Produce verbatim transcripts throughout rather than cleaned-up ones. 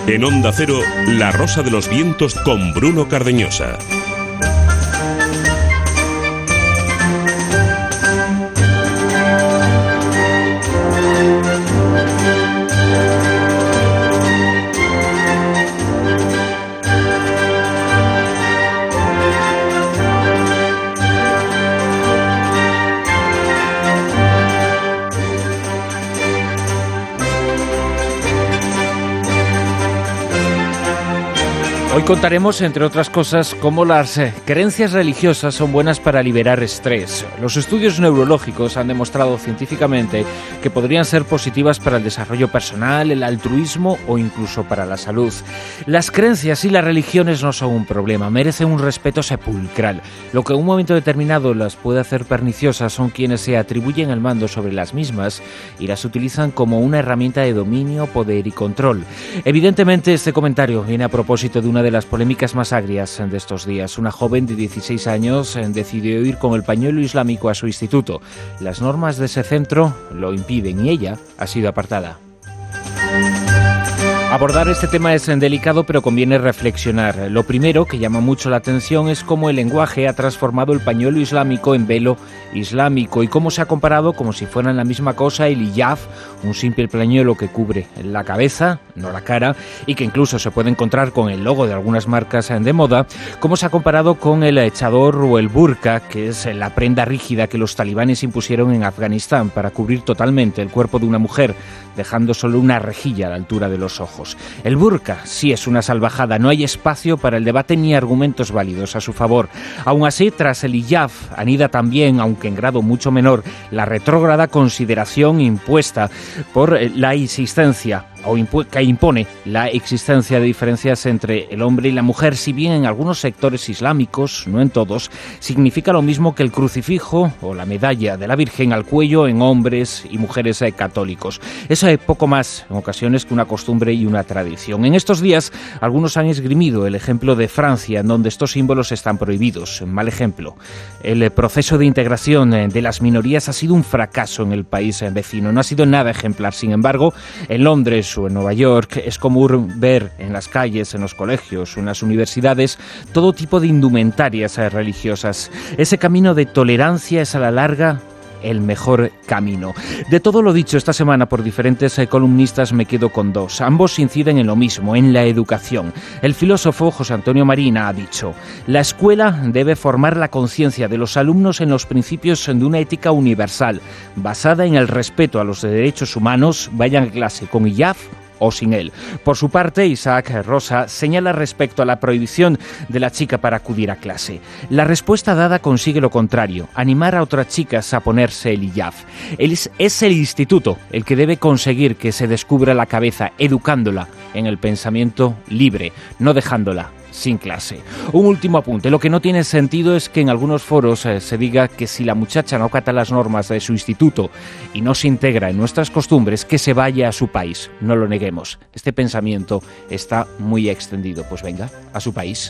En Onda Cero, La Rosa de los Vientos con Bruno Cardeñosa. Hoy contaremos, entre otras cosas, cómo las eh, creencias religiosas son buenas para liberar estrés. Los estudios neurológicos han demostrado científicamente que podrían ser positivas para el desarrollo personal, el altruismo o incluso para la salud. Las creencias y las religiones no son un problema, merecen un respeto sepulcral. Lo que en un momento determinado las puede hacer perniciosas son quienes se atribuyen el mando sobre las mismas y las utilizan como una herramienta de dominio, poder y control. Evidentemente, este comentario viene a propósito de una de las polémicas más agrias de estos días. Una joven de dieciséis años decidió ir con el pañuelo islámico a su instituto. Las normas de ese centro lo impiden y ella ha sido apartada. Abordar este tema es delicado, pero conviene reflexionar. Lo primero que llama mucho la atención es cómo el lenguaje ha transformado el pañuelo islámico en velo islámico y cómo se ha comparado, como si fueran la misma cosa, el hijab, un simple pañuelo que cubre la cabeza, no la cara, y que incluso se puede encontrar con el logo de algunas marcas de moda, cómo se ha comparado con el chador o el burka, que es la prenda rígida que los talibanes impusieron en Afganistán para cubrir totalmente el cuerpo de una mujer, dejando solo una rejilla a la altura de los ojos. El burka sí es una salvajada, no hay espacio para el debate ni argumentos válidos a su favor. Aún así, tras el hijab, anida también, aunque en grado mucho menor, la retrógrada consideración impuesta por la existencia o impu- que impone la existencia de diferencias entre el hombre y la mujer, si bien en algunos sectores islámicos, no en todos, significa lo mismo que el crucifijo o la medalla de la Virgen al cuello en hombres y mujeres eh, católicos. Eso es poco más, en ocasiones, que una costumbre y una tradición. En estos días, algunos han esgrimido el ejemplo de Francia, en donde estos símbolos están prohibidos. Mal ejemplo. El proceso de integración de las minorías ha sido un fracaso en el país vecino. No ha sido nada ejemplar. Sin embargo, en Londres o en Nueva York es común ver en las calles, en los colegios o en las universidades todo tipo de indumentarias religiosas. Ese camino de tolerancia es a la larga el mejor camino. De todo lo dicho esta semana por diferentes columnistas me quedo con dos. Ambos inciden en lo mismo, en la educación. El filósofo José Antonio Marina ha dicho: la escuela debe formar la conciencia de los alumnos en los principios de una ética universal, basada en el respeto a los derechos humanos, vayan a clase con hijab o sin él. Por su parte, Isaac Rosa señala respecto a la prohibición de la chica para acudir a clase. La respuesta dada consigue lo contrario, animar a otras chicas a ponerse el hijab. Es, es el instituto el que debe conseguir que se descubra la cabeza, educándola en el pensamiento libre, no dejándola sin clase. Un último apunte. Lo que no tiene sentido es que en algunos foros eh, se diga que si la muchacha no acata las normas de su instituto y no se integra en nuestras costumbres, que se vaya a su país. No lo neguemos. Este pensamiento está muy extendido. Pues venga, a su país.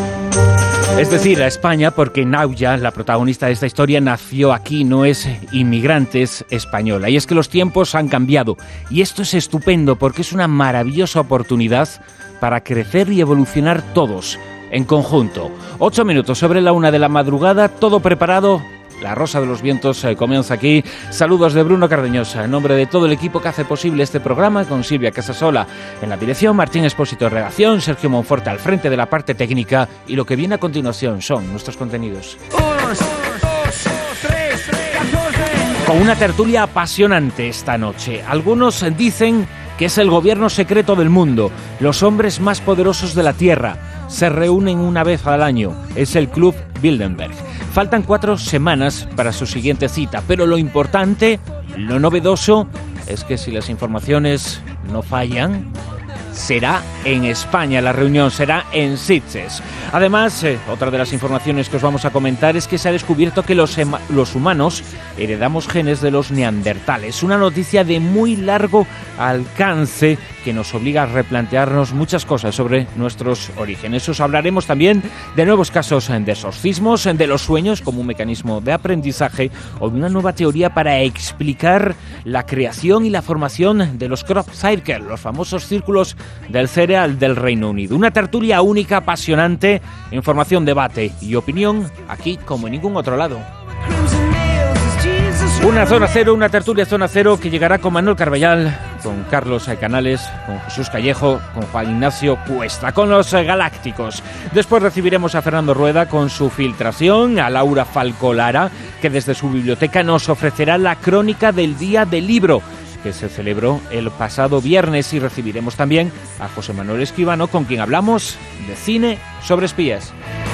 Es decir, a España, porque Nauya, la protagonista de esta historia, nació aquí, no es inmigrante, es española. Y es que los tiempos han cambiado. Y esto es estupendo porque es una maravillosa oportunidad para crecer y evolucionar todos, en conjunto. Ocho minutos sobre la una de la madrugada, todo preparado. La Rosa de los Vientos eh, comienza aquí. Saludos de Bruno Cardeñosa, en nombre de todo el equipo que hace posible este programa, con Silvia Casasola en la dirección, Martín Expósito en redacción, Sergio Monforte al frente de la parte técnica, y lo que viene a continuación son nuestros contenidos. Con una tertulia apasionante esta noche. Algunos dicen que es el gobierno secreto del mundo, los hombres más poderosos de la Tierra. Se reúnen una vez al año, es el Club Bilderberg. Faltan cuatro semanas para su siguiente cita, pero lo importante, lo novedoso, es que si las informaciones no fallan, será en España, la reunión será en Sitges. Además, eh, otra de las informaciones que os vamos a comentar es que se ha descubierto que los, ema- los humanos heredamos genes de los neandertales. Una noticia de muy largo alcance que nos obliga a replantearnos muchas cosas sobre nuestros orígenes. Os hablaremos también de nuevos casos de exorcismos, de los sueños como un mecanismo de aprendizaje o de una nueva teoría para explicar la creación y la formación de los crop circles, los famosos círculos del cereal del Reino Unido. Una tertulia única, apasionante, información, debate y opinión aquí como en ningún otro lado. Una Zona Cero, una tertulia Zona Cero que llegará con Manuel Carballal, con Carlos Canales, con Jesús Callejo, con Juan Ignacio Cuesta, con los Galácticos. Después recibiremos a Fernando Rueda con su filtración, a Laura Falcolara, que desde su biblioteca nos ofrecerá la crónica del Día del Libro, que se celebró el pasado viernes, y recibiremos también a José Manuel Escribano, con quien hablamos de cine sobre espías.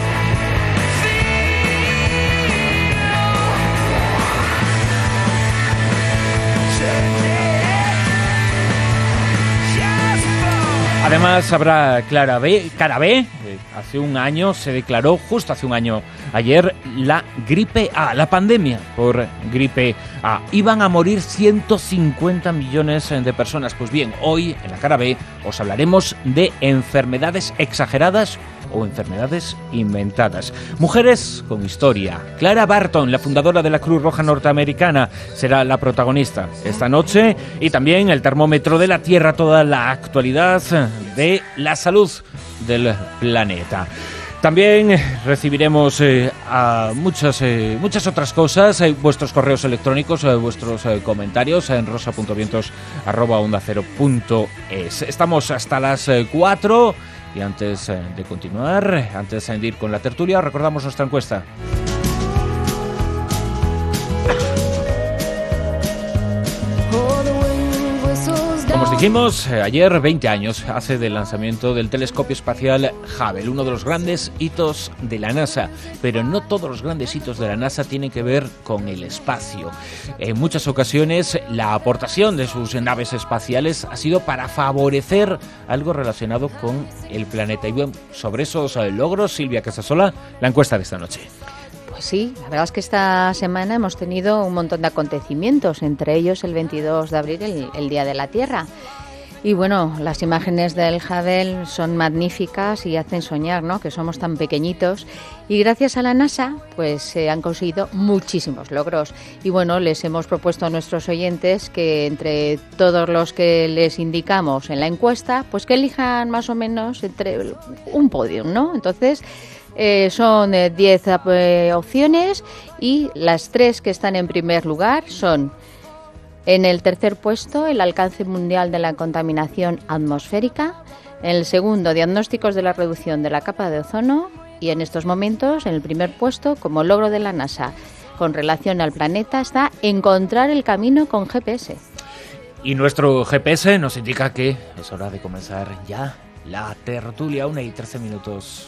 Además habrá Clara B, Cara B. Hace un año se declaró, justo hace un año ayer, la gripe A, la pandemia por gripe A. Iban a morir ciento cincuenta millones de personas. Pues bien, hoy en la Cara B os hablaremos de enfermedades exageradas o enfermedades inventadas. Mujeres con historia. Clara Barton, la fundadora de la Cruz Roja Norteamericana, será la protagonista esta noche, y también el termómetro de la Tierra, toda la actualidad de la salud del planeta. También recibiremos eh, a muchas eh, muchas otras cosas, eh, vuestros correos electrónicos, eh, vuestros eh, comentarios en rosa punto vientos arroba onda cero punto es. Estamos hasta las eh, cuatro. Y antes de continuar, antes de ir con la tertulia, recordamos nuestra encuesta. Como os dijimos, ayer, veinte años hace del lanzamiento del telescopio espacial Hubble, uno de los grandes hitos de la NASA. Pero no todos los grandes hitos de la NASA tienen que ver con el espacio. En muchas ocasiones, la aportación de sus naves espaciales ha sido para favorecer algo relacionado con el planeta. Y bueno, sobre esos logros, Silvia Casasola, la encuesta de esta noche. Pues sí, la verdad es que esta semana hemos tenido un montón de acontecimientos, entre ellos el veintidós de abril, el, el Día de la Tierra. Y bueno, las imágenes del Hubble son magníficas y hacen soñar, ¿no?, que somos tan pequeñitos. Y gracias a la NASA, pues se han conseguido muchísimos logros. Y bueno, les hemos propuesto a nuestros oyentes que entre todos los que les indicamos en la encuesta, pues que elijan más o menos entre un podium, ¿no? Entonces, Eh, son diez eh, eh, opciones, y las tres que están en primer lugar son: en el tercer puesto, el alcance mundial de la contaminación atmosférica; en el segundo, diagnósticos de la reducción de la capa de ozono; y en estos momentos, en el primer puesto, como logro de la NASA con relación al planeta, está encontrar el camino con G P S. Y nuestro G P S nos indica que es hora de comenzar ya la tertulia. Una y trece minutos.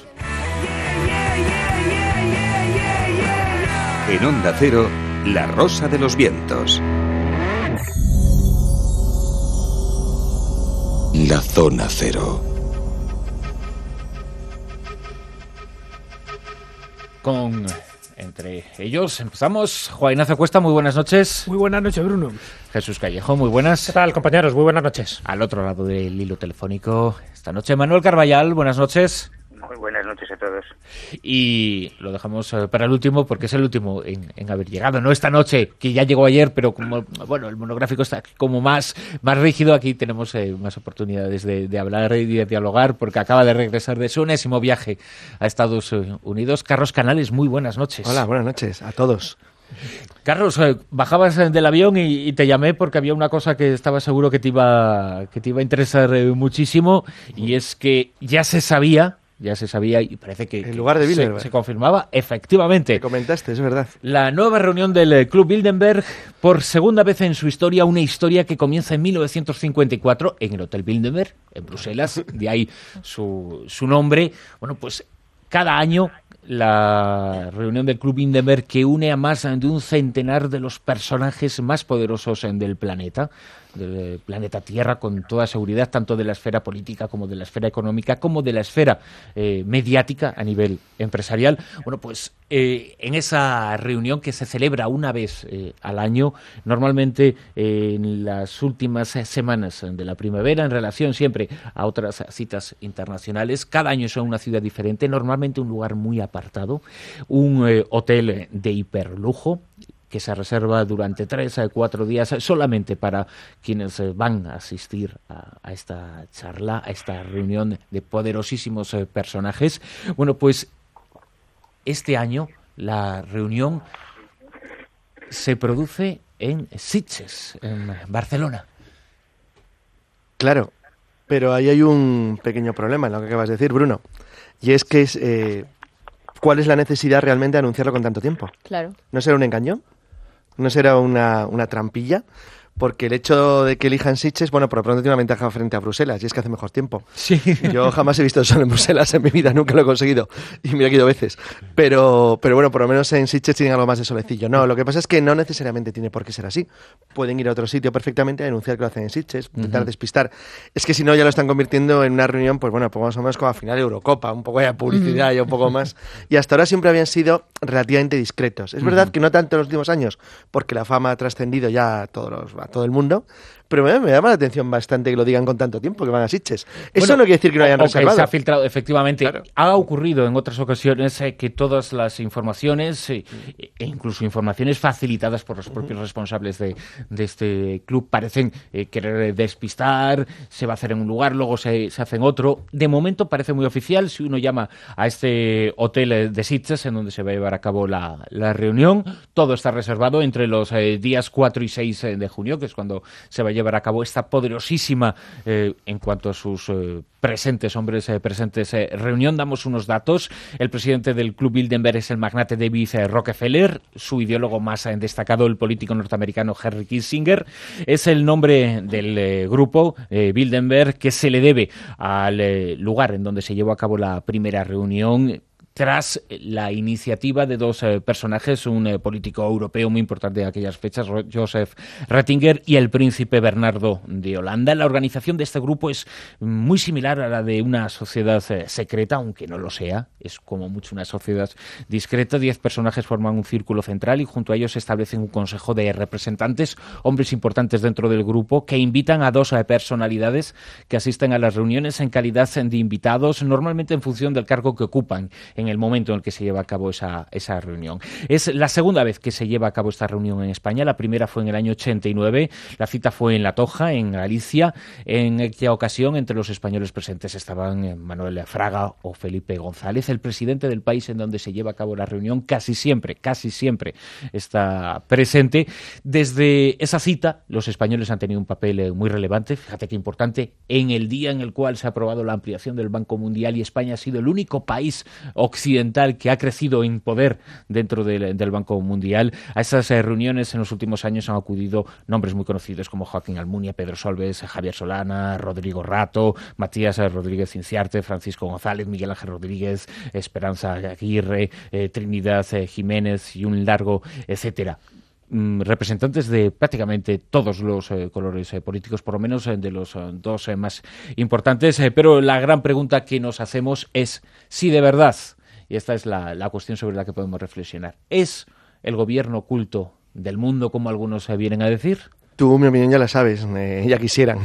En Onda Cero, La Rosa de los Vientos. La Zona Cero. Con entre ellos empezamos. Juan Ignacio Cuesta, muy buenas noches. Muy buenas noches, Bruno. Jesús Callejo, muy buenas. ¿Qué tal, compañeros? Muy buenas noches. Al otro lado del hilo telefónico esta noche, Manuel Carballal, buenas noches. Muy buenas noches a todos. Y lo dejamos para el último, porque es el último en, en haber llegado, no esta noche, que ya llegó ayer, pero como bueno, el monográfico está como más, más rígido, aquí tenemos eh, más oportunidades de, de hablar y de dialogar, porque acaba de regresar de su enésimo viaje a Estados Unidos. Carlos Canales, muy buenas noches. Hola, buenas noches a todos. Carlos, eh, bajabas del avión y, y te llamé porque había una cosa que estaba seguro que te iba, que te iba a interesar eh, muchísimo, y es que ya se sabía... Ya se sabía y parece que, en lugar de se, se confirmaba, efectivamente. Me comentaste, es verdad. La nueva reunión del Club Bilderberg, por segunda vez en su historia, una historia que comienza en mil novecientos cincuenta y cuatro en el Hotel Bilderberg, en Bruselas, de ahí su, su nombre. Bueno, pues cada año la reunión del Club Bilderberg, que une a más de un centenar de los personajes más poderosos del planeta, del planeta Tierra, con toda seguridad, tanto de la esfera política como de la esfera económica, como de la esfera eh, mediática a nivel empresarial. Bueno, pues Eh, en esa reunión que se celebra una vez eh, al año, normalmente eh, en las últimas eh, semanas de la primavera, en relación siempre a otras citas internacionales, cada año es una ciudad diferente, normalmente un lugar muy apartado, un eh, hotel de hiperlujo, que se reserva durante tres a cuatro días solamente para quienes van a asistir a, a esta charla, a esta reunión de poderosísimos eh, personajes. Bueno, pues este año la reunión se produce en Sitges, en Barcelona. Claro, pero ahí hay un pequeño problema en lo que acabas de decir, Bruno. Y es que es, eh, ¿cuál es la necesidad realmente de anunciarlo con tanto tiempo? Claro. ¿No será un engaño? ¿No será una, una trampilla? Porque el hecho de que elijan Sitges, bueno, por lo pronto tiene una ventaja frente a Bruselas, y es que hace mejor tiempo. Sí. Yo jamás he visto el sol en Bruselas en mi vida, nunca lo he conseguido, y mira que he ido veces. Pero, pero bueno, por lo menos en Sitges tienen algo más de solecillo. No, lo que pasa es que no necesariamente tiene por qué ser así. Pueden ir a otro sitio perfectamente a denunciar que lo hacen en Sitges, intentar uh-huh. despistar. Es que si no, ya lo están convirtiendo en una reunión, pues bueno, pues más o menos como a final de Eurocopa, un poco de publicidad uh-huh. y un poco más. Y hasta ahora siempre habían sido relativamente discretos. Es uh-huh. verdad que no tanto en los últimos años, porque la fama ha trascendido ya a, todos los, a todo el mundo, pero me, me llama la atención bastante que lo digan con tanto tiempo, que van a Sitges. Eso bueno, no quiere decir que no hayan okay, reservado. Se ha filtrado, efectivamente. Claro. Ha ocurrido en otras ocasiones eh, que todas las informaciones, eh, e incluso informaciones facilitadas por los propios uh-huh. responsables de, de este club, parecen eh, querer despistar, se va a hacer en un lugar, luego se, se hace en otro. De momento parece muy oficial. Si uno llama a este hotel de Sitges, en donde se va a llevar a cabo la, la reunión, todo está reservado entre los eh, días cuatro y seis de junio, que es cuando se va a llevar a cabo esta poderosísima, eh, en cuanto a sus eh, presentes, hombres eh, presentes, eh, reunión. Damos unos datos. El presidente del Club Bilderberg es el magnate David eh, Rockefeller, su ideólogo más eh, destacado, el político norteamericano Henry Kissinger. Es el nombre del eh, grupo eh, Bilderberg que se le debe al eh, lugar en donde se llevó a cabo la primera reunión, tras la iniciativa de dos eh, personajes, un eh, político europeo muy importante de aquellas fechas, Joseph Ratzinger, y el príncipe Bernardo de Holanda. La organización de este grupo es muy similar a la de una sociedad eh, secreta, aunque no lo sea, es como mucho una sociedad discreta. Diez personajes forman un círculo central y junto a ellos se establecen un consejo de representantes, hombres importantes dentro del grupo, que invitan a dos eh, personalidades que asisten a las reuniones en calidad de invitados, normalmente en función del cargo que ocupan en el momento en el que se lleva a cabo esa, esa reunión. Es la segunda vez que se lleva a cabo esta reunión en España. La primera fue en el año ochenta y nueve. La cita fue en La Toja, en Galicia. En aquella ocasión, entre los españoles presentes estaban Manuel Fraga o Felipe González. El presidente del país en donde se lleva a cabo la reunión casi siempre, casi siempre está presente. Desde esa cita, los españoles han tenido un papel muy relevante, fíjate qué importante, en el día en el cual se ha aprobado la ampliación del Banco Mundial, y España ha sido el único país occidental que ha crecido en poder dentro del, del Banco Mundial. A esas eh, reuniones en los últimos años han acudido nombres muy conocidos como Joaquín Almunia, Pedro Solbes, Javier Solana, Rodrigo Rato, Matías Rodríguez Inciarte, Francisco González, Miguel Ángel Rodríguez, Esperanza Aguirre, eh, Trinidad eh, Jiménez y un largo etcétera. Representantes de prácticamente todos los eh, colores eh, políticos, por lo menos eh, de los eh, dos eh, más importantes, eh, pero la gran pregunta que nos hacemos es si de verdad, y esta es la, la cuestión sobre la que podemos reflexionar, ¿es el gobierno oculto del mundo, como algunos eh, vienen a decir? Tú, mi opinión, ya la sabes, eh, ya quisieran.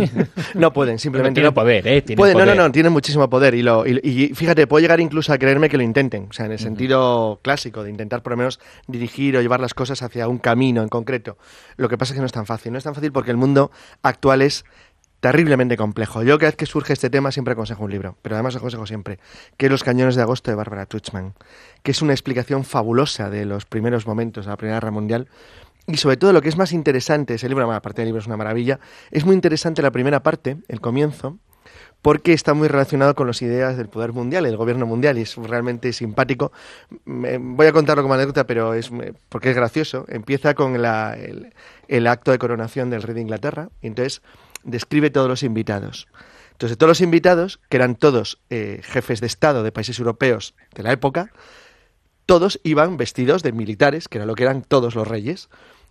No pueden, simplemente. No tienen poder, ¿eh? Tienen pueden, poder. No, no, no, tienen muchísimo poder. Y, lo, y, y fíjate, puedo llegar incluso a creerme que lo intenten. O sea, en el uh-huh. sentido clásico, de intentar por lo menos dirigir o llevar las cosas hacia un camino en concreto. Lo que pasa es que no es tan fácil. No es tan fácil porque el mundo actual es terriblemente complejo. Yo cada vez que surge este tema siempre aconsejo un libro, pero además aconsejo siempre, que es Los cañones de agosto de Barbara Tuchman, que es una explicación fabulosa de los primeros momentos de la Primera Guerra Mundial. Y sobre todo lo que es más interesante, ese libro, aparte del libro es una maravilla, es muy interesante la primera parte, el comienzo, porque está muy relacionado con las ideas del poder mundial, el gobierno mundial, y es realmente simpático. Me, voy a contarlo como anécdota, pero es porque es gracioso. Empieza con la, el, el acto de coronación del rey de Inglaterra, y entonces describe todos los invitados. Entonces, todos los invitados, que eran todos eh, jefes de Estado de países europeos de la época, todos iban vestidos de militares, que era lo que eran todos los reyes.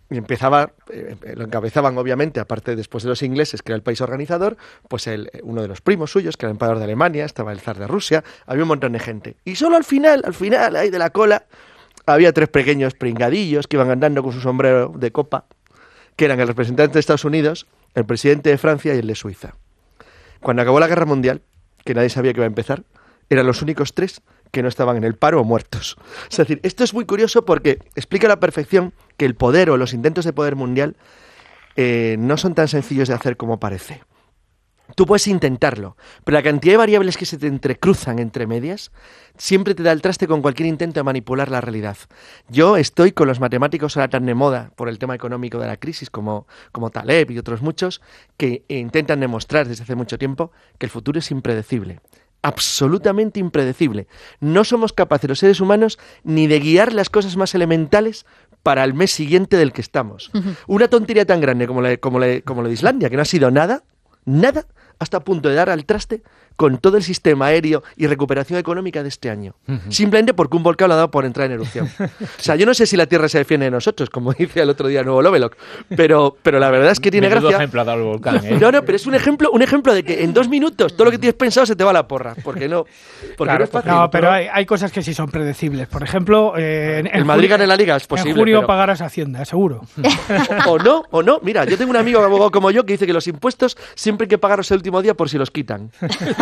y empezaba, eh, lo encabezaban obviamente, aparte después de los ingleses, que era el país organizador, pues el, uno de los primos suyos, que era el emperador de Alemania, estaba el zar de Rusia, había un montón de gente. Y solo al final, al final, ahí de la cola, había tres pequeños pringadillos que iban andando con su sombrero de copa, que eran el representante de Estados Unidos, el presidente de Francia y el de Suiza. Cuando acabó la Guerra Mundial, que nadie sabía que iba a empezar, eran los únicos tres que no estaban en el paro o muertos. Es decir, esto es muy curioso porque explica a la perfección que el poder o los intentos de poder mundial eh, no son tan sencillos de hacer como parece. Tú puedes intentarlo, pero la cantidad de variables que se te entrecruzan entre medias siempre te da el traste con cualquier intento de manipular la realidad. Yo estoy con los matemáticos ahora tan de moda por el tema económico de la crisis, como, como Taleb y otros muchos, que intentan demostrar desde hace mucho tiempo que el futuro es impredecible. Absolutamente impredecible. No somos capaces los seres humanos ni de guiar las cosas más elementales para el mes siguiente del que estamos. Uh-huh. Una tontería tan grande como la, como, la, como la de Islandia, que no ha sido nada, nada, hasta a punto de dar al traste con todo el sistema aéreo y recuperación económica de este año. Uh-huh. Simplemente porque un volcán lo ha dado por entrar en erupción. O sea, yo no sé si la Tierra se defiende de nosotros, como dice el otro día Nuevo Lovelock, pero, pero la verdad es que tiene Menudo gracia. ejemplo ha dado el volcán, ¿eh? No, no, pero es un ejemplo, un ejemplo de que en dos minutos todo lo que tienes pensado se te va a la porra. Porque no, porque claro, no es fácil. No, pero hay, hay cosas que sí son predecibles. Por ejemplo, eh, en, el Madrid junio, gana la Liga, es posible. En junio pero... pagarás Hacienda, seguro. O, o no, o no. Mira, yo tengo un amigo abogado como yo que dice que los impuestos siempre hay que pagarlos el último día por si los quitan.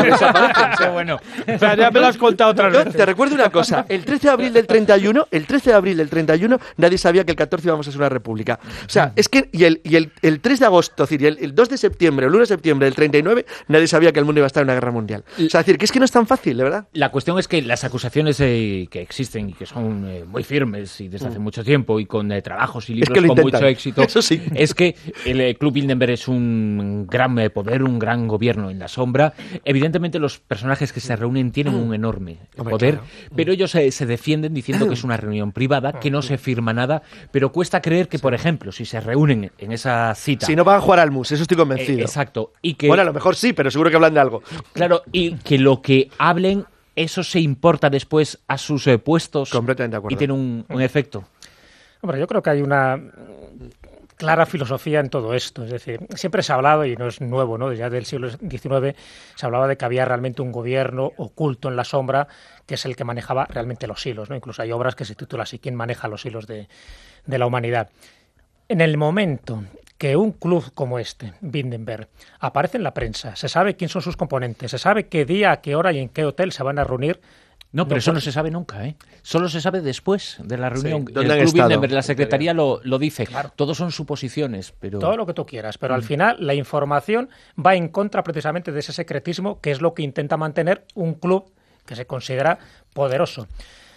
Qué bueno. O sea, ya me lo has contado otras Yo veces. te recuerdo una cosa, el trece de abril del treinta y uno, el trece de abril del treinta y uno, nadie sabía que el catorce íbamos a ser una república. O sea, es que, y el, y el, el tres de agosto, es decir, y el, el dos de septiembre, el uno de septiembre del treinta y nueve, nadie sabía que el mundo iba a estar en una guerra mundial. O sea, es decir, que es que no es tan fácil, de verdad. La cuestión es que las acusaciones eh, que existen y que son eh, muy firmes y desde hace mucho tiempo y con eh, trabajos y libros es que lo con intentan. mucho éxito, Eso sí. es que el eh, Club Bilderberg es un gran eh, poder, un gran gobierno en la sombra. Evidentemente los personajes que se reúnen tienen un enorme Hombre, poder, claro. pero ellos eh, se defienden diciendo que es una reunión privada, que no se firma nada, pero cuesta creer que, por ejemplo, si se reúnen en esa cita... Si no van a jugar al mus, eso estoy eh, convencido. exacto. Y que, Bueno, a lo mejor sí, pero seguro que hablan de algo. claro, y que lo que hablen, eso se importa después a sus eh, puestos Completamente de acuerdo. y tiene un, un efecto. Hombre, yo creo que hay una clara filosofía en todo esto. Es decir, siempre se ha hablado, y no es nuevo, ¿no? Ya del siglo diecinueve se hablaba de que había realmente un gobierno oculto en la sombra que es el que manejaba realmente los hilos, ¿no? Incluso hay obras que se titulan así, ¿quién maneja los hilos de, de la humanidad? En el momento que un club como este, Bilderberg, aparece en la prensa, se sabe quién son sus componentes, se sabe qué día, a qué hora y en qué hotel se van a reunir. No, pero No, eso por- no se sabe nunca, ¿eh? Solo se sabe después de la reunión. ¿dónde el han Club estado? Bilderberg, la Secretaría lo, lo dice. Claro. Todos son suposiciones, pero... Todo lo que tú quieras, pero al final la información va en contra precisamente de ese secretismo, que es lo que intenta mantener un club que se considera poderoso.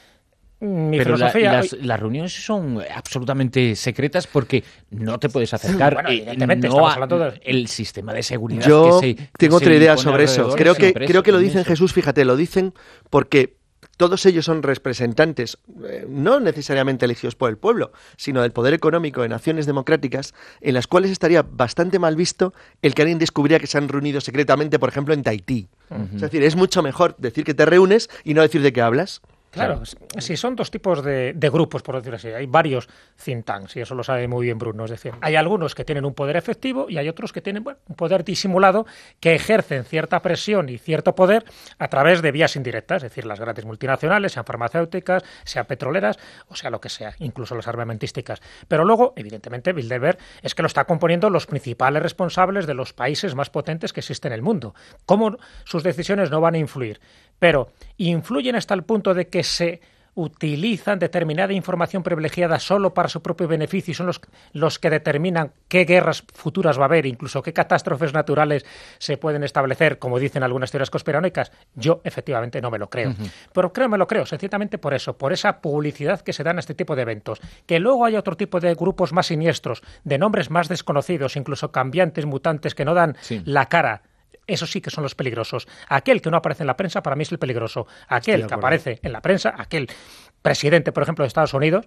Mi Pero la- filosofía... las, las reuniones son absolutamente secretas porque no te puedes acercar. Bueno, eh, evidentemente, no estamos a- hablando de- el sistema de seguridad Yo que se, tengo que otra se idea impone sobre eso. alrededor Creo que, siempre es creo que lo dicen inmenso. Jesús, fíjate, lo dicen porque todos ellos son representantes, eh, no necesariamente elegidos por el pueblo, sino del poder económico de naciones democráticas, en las cuales estaría bastante mal visto el que alguien descubriera que se han reunido secretamente, por ejemplo, en Tahití. Uh-huh. Es decir, es mucho mejor decir que te reúnes y no decir de qué hablas. Claro, si son dos tipos de, de grupos, por decirlo así. Hay varios think tanks, y eso lo sabe muy bien Bruno. Es decir, hay algunos que tienen un poder efectivo y hay otros que tienen, bueno, un poder disimulado, que ejercen cierta presión y cierto poder a través de vías indirectas, es decir, las grandes multinacionales, sean farmacéuticas, sean petroleras, o sea lo que sea, incluso las armamentísticas. Pero luego, evidentemente, Bilderberg es que lo está componiendo los principales responsables de los países más potentes que existen en el mundo. ¿Cómo sus decisiones no van a influir? Pero influyen hasta el punto de que se utilizan determinada información privilegiada solo para su propio beneficio y son los, los que determinan qué guerras futuras va a haber, incluso qué catástrofes naturales se pueden establecer, como dicen algunas teorías conspiranoicas. Yo efectivamente no me lo creo. Uh-huh. Pero creo, me lo creo, sencillamente por eso, por esa publicidad que se dan a este tipo de eventos. Que luego hay otro tipo de grupos más siniestros, de nombres más desconocidos, incluso cambiantes, mutantes, que no dan sí. la cara. Esos sí que son los peligrosos. Aquel que no aparece en la prensa para mí es el peligroso. Aquel que aparece en la prensa, aquel presidente, por ejemplo, de Estados Unidos,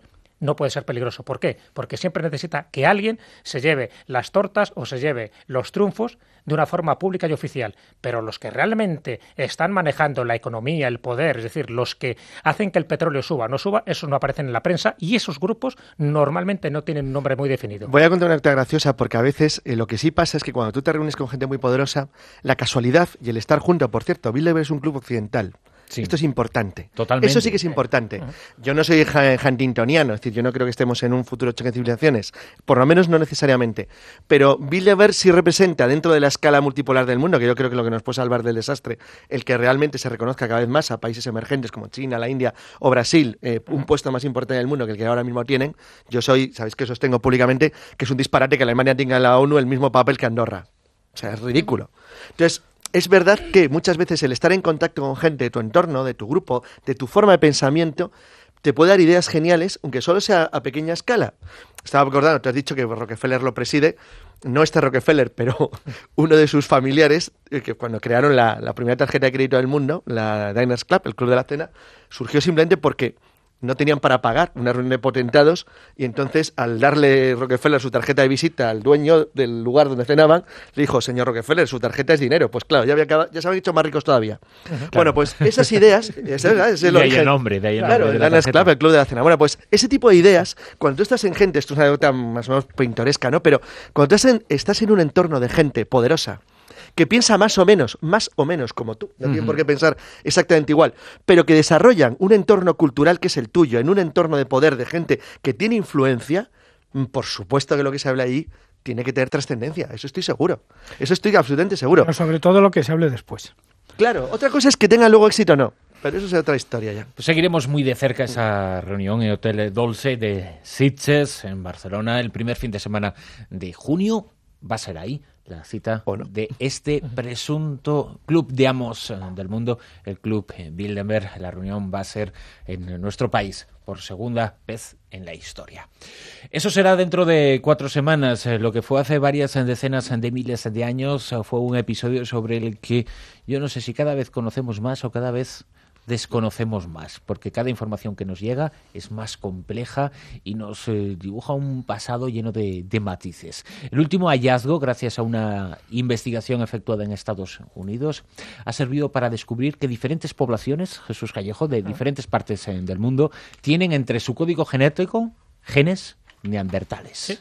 no puede ser peligroso. ¿Por qué? Porque siempre necesita que alguien se lleve las tortas o se lleve los triunfos de una forma pública y oficial. Pero los que realmente están manejando la economía, el poder, es decir, los que hacen que el petróleo suba o no suba, esos no aparecen en la prensa y esos grupos normalmente no tienen un nombre muy definido. Voy a contar una anécdota graciosa porque a veces eh, lo que sí pasa es que cuando tú te reúnes con gente muy poderosa, la casualidad y el estar junto, por cierto, Bilderberg es un club occidental. Sí. Esto es importante. Totalmente. Eso sí que es importante. Uh-huh. Yo no soy huntingtoniano, es decir, yo no creo que estemos en un futuro choque de civilizaciones, por lo menos no necesariamente. Pero Bilderberg sí representa dentro de la escala multipolar del mundo, que yo creo que lo que nos puede salvar del desastre, el que realmente se reconozca cada vez más a países emergentes como China, la India o Brasil, eh, un puesto más importante en el mundo que el que ahora mismo tienen. Yo soy, sabéis que sostengo públicamente que es un disparate que Alemania tenga en la ONU el mismo papel que Andorra. O sea, es ridículo. Entonces, es verdad que muchas veces el estar en contacto con gente de tu entorno, de tu grupo, de tu forma de pensamiento, te puede dar ideas geniales, aunque solo sea a pequeña escala. Estaba recordando, te has dicho que Rockefeller lo preside, no este Rockefeller, pero uno de sus familiares, que cuando crearon la, la primera tarjeta de crédito del mundo, la Diners Club, el Club de la Cena, surgió simplemente porque no tenían para pagar una reunión de potentados y entonces al darle Rockefeller su tarjeta de visita al dueño del lugar donde cenaban, le dijo, señor Rockefeller, su tarjeta es dinero. Pues claro, ya, había acabado, ya se habían hecho más ricos todavía. Uh-huh, claro. Bueno, pues esas ideas, ese, es el de origen. ahí el nombre, de ahí el claro, nombre. Claro, el Diners Club, el Club de la Cena. Bueno, pues ese tipo de ideas, cuando tú estás en gente, esto es una anécdota más o menos pintoresca, ¿no? Pero cuando tú estás en, estás en un entorno de gente poderosa, que piensa más o menos, más o menos como tú, no uh-huh. tienen por qué pensar exactamente igual, pero que desarrollan un entorno cultural que es el tuyo, en un entorno de poder de gente que tiene influencia, por supuesto que lo que se habla ahí tiene que tener trascendencia, eso estoy seguro, eso estoy absolutamente seguro. Pero sobre todo lo que se hable después. Claro, otra cosa es que tenga luego éxito o no. Pero eso es otra historia ya. Pues seguiremos muy de cerca esa reunión en Hotel Dolce de Sitges, en Barcelona, el primer fin de semana de junio. Va a ser ahí la cita no? de este presunto club de amos del mundo, el Club Bilderberg. La reunión va a ser en nuestro país por segunda vez en la historia. Eso será dentro de cuatro semanas. Lo que fue hace varias decenas de miles de años fue un episodio sobre el que yo no sé si cada vez conocemos más o cada vez desconocemos más, porque cada información que nos llega es más compleja y nos eh, dibuja un pasado lleno de, de matices. El último hallazgo, gracias a una investigación efectuada en Estados Unidos, ha servido para descubrir que diferentes poblaciones, Jesús Callejo, de diferentes partes eh, del mundo, tienen entre su código genético genes neandertales. Sí.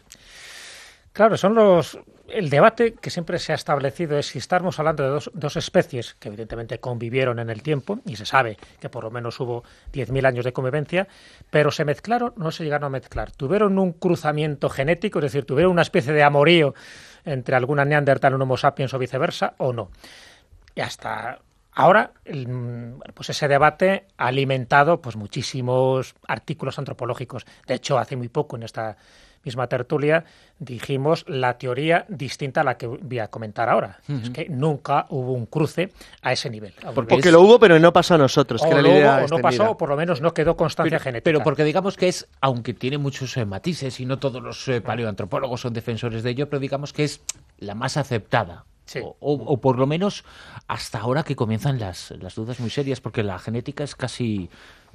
Claro, son los... El debate que siempre se ha establecido es si estamos hablando de dos, dos especies que evidentemente convivieron en el tiempo, y se sabe que por lo menos hubo diez mil años de convivencia, pero se mezclaron, no se llegaron a mezclar. Tuvieron un cruzamiento genético, es decir, tuvieron una especie de amorío entre alguna neandertal y un homo sapiens o viceversa, o no. Y hasta ahora, pues ese debate ha alimentado pues muchísimos artículos antropológicos. De hecho, hace muy poco en esta misma tertulia dijimos la teoría distinta a la que voy a comentar ahora. Uh-huh. Es que nunca hubo un cruce a ese nivel. Porque ¿ves? Lo hubo, pero no pasó a nosotros. O, que era lo la idea hubo, o no pasó, o por lo menos no quedó constancia pero, genética. Pero porque digamos que es, aunque tiene muchos eh, matices y no todos los eh, paleoantropólogos son defensores de ello, pero digamos que es la más aceptada. Sí. O, o, o por lo menos hasta ahora que comienzan las, las dudas muy serias, porque la genética es casi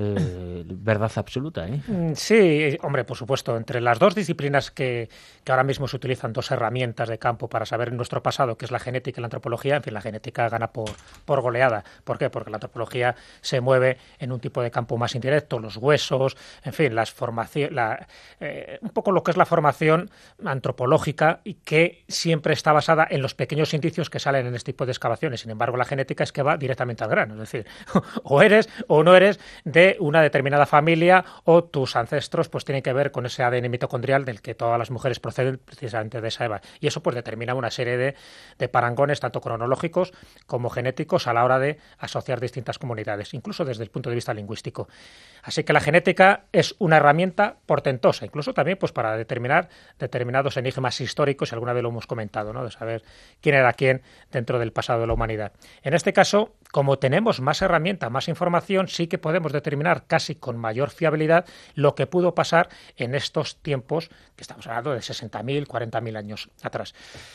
eh, verdad absoluta, ¿eh? Sí, hombre, por supuesto. Entre las dos disciplinas que, que ahora mismo se utilizan, dos herramientas de campo para saber nuestro pasado, que es la genética y la antropología, en fin, la genética gana por, por goleada. ¿Por qué? Porque la antropología se mueve en un tipo de campo más indirecto, los huesos, en fin, las formación, la, eh, un poco lo que es la formación antropológica y que siempre está basada en los pequeños indicios que salen en este tipo de excavaciones. Sin embargo, la genética es que va directamente al grano, es decir, o eres o no eres de una determinada familia o tus ancestros pues tienen que ver con ese A D N mitocondrial del que todas las mujeres proceden precisamente de esa Eva. Y eso pues determina una serie de, de parangones tanto cronológicos como genéticos a la hora de asociar distintas comunidades, incluso desde el punto de vista lingüístico. Así que la genética es una herramienta portentosa, incluso también pues para determinar determinados enigmas históricos, y alguna vez lo hemos comentado, ¿no? De saber quién era quién dentro del pasado de la humanidad. En este caso, como tenemos más herramientas, más información, sí que podemos determinar casi con mayor fiabilidad lo que pudo pasar en estos tiempos, que estamos hablando de sesenta mil, cuarenta mil años atrás.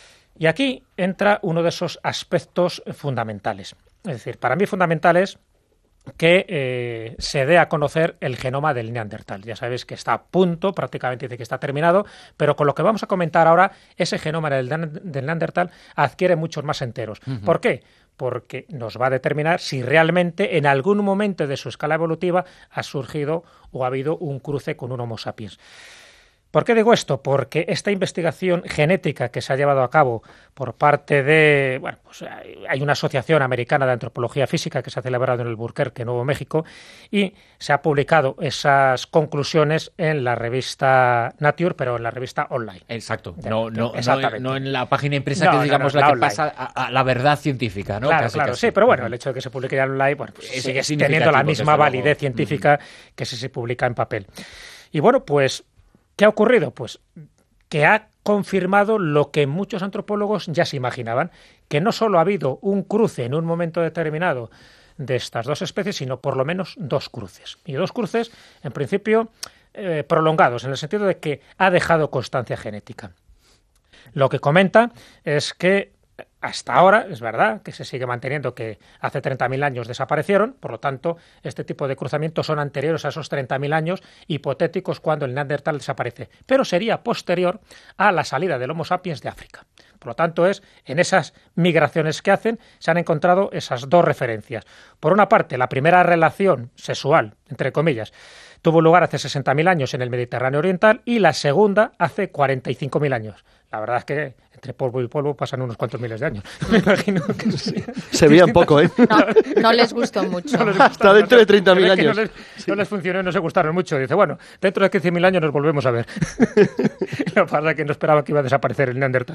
Y aquí entra uno de esos aspectos fundamentales. Es decir, para mí fundamentales que eh, se dé a conocer el genoma del Neandertal. Ya sabéis que está a punto, prácticamente dice que está terminado, pero con lo que vamos a comentar ahora, ese genoma del, del Neandertal adquiere muchos más enteros. Uh-huh. ¿Por qué? Porque nos va a determinar si realmente en algún momento de su escala evolutiva ha surgido o ha habido un cruce con un Homo sapiens. ¿Por qué digo esto? Porque esta investigación genética que se ha llevado a cabo por parte de... Bueno, pues hay una asociación americana de antropología física que se ha celebrado en Albuquerque, Nuevo México, y se ha publicado esas conclusiones en la revista Nature, pero en la revista online. Exacto. De, no, no, no, no en la página impresa, no, que digamos no, no, la, la que pasa a, a la verdad científica, ¿no? Claro, casi, claro, casi. Sí, pero bueno, el hecho de que se publique ya online, bueno, pues es, sigue es teniendo la misma validez científica uh-huh. que si se publica en papel. Y bueno, pues... ¿qué ha ocurrido? Pues que ha confirmado lo que muchos antropólogos ya se imaginaban, que no solo ha habido un cruce en un momento determinado de estas dos especies, sino por lo menos dos cruces. Y dos cruces, en principio, eh, prolongados, en el sentido de que ha dejado constancia genética. Lo que comenta es que hasta ahora, es verdad, que se sigue manteniendo que hace treinta mil años desaparecieron, por lo tanto, este tipo de cruzamientos son anteriores a esos treinta mil años hipotéticos cuando el Neandertal desaparece, pero sería posterior a la salida del Homo sapiens de África. Por lo tanto, es en esas migraciones que hacen se han encontrado esas dos referencias. Por una parte, la primera relación sexual, entre comillas, tuvo lugar hace sesenta mil años en el Mediterráneo Oriental y la segunda hace cuarenta y cinco mil años. La verdad es que entre polvo y polvo pasan unos cuantos miles de años. Me imagino que sí. Se veían poco, ¿eh? No, no les gustó mucho. No les gustó, Hasta dentro de treinta mil años. No les, sí. no les funcionó y no se gustaron mucho. Dice, bueno, dentro de quince mil años nos volvemos a ver. Lo que pasa es que no esperaba que iba a desaparecer el Neandertal.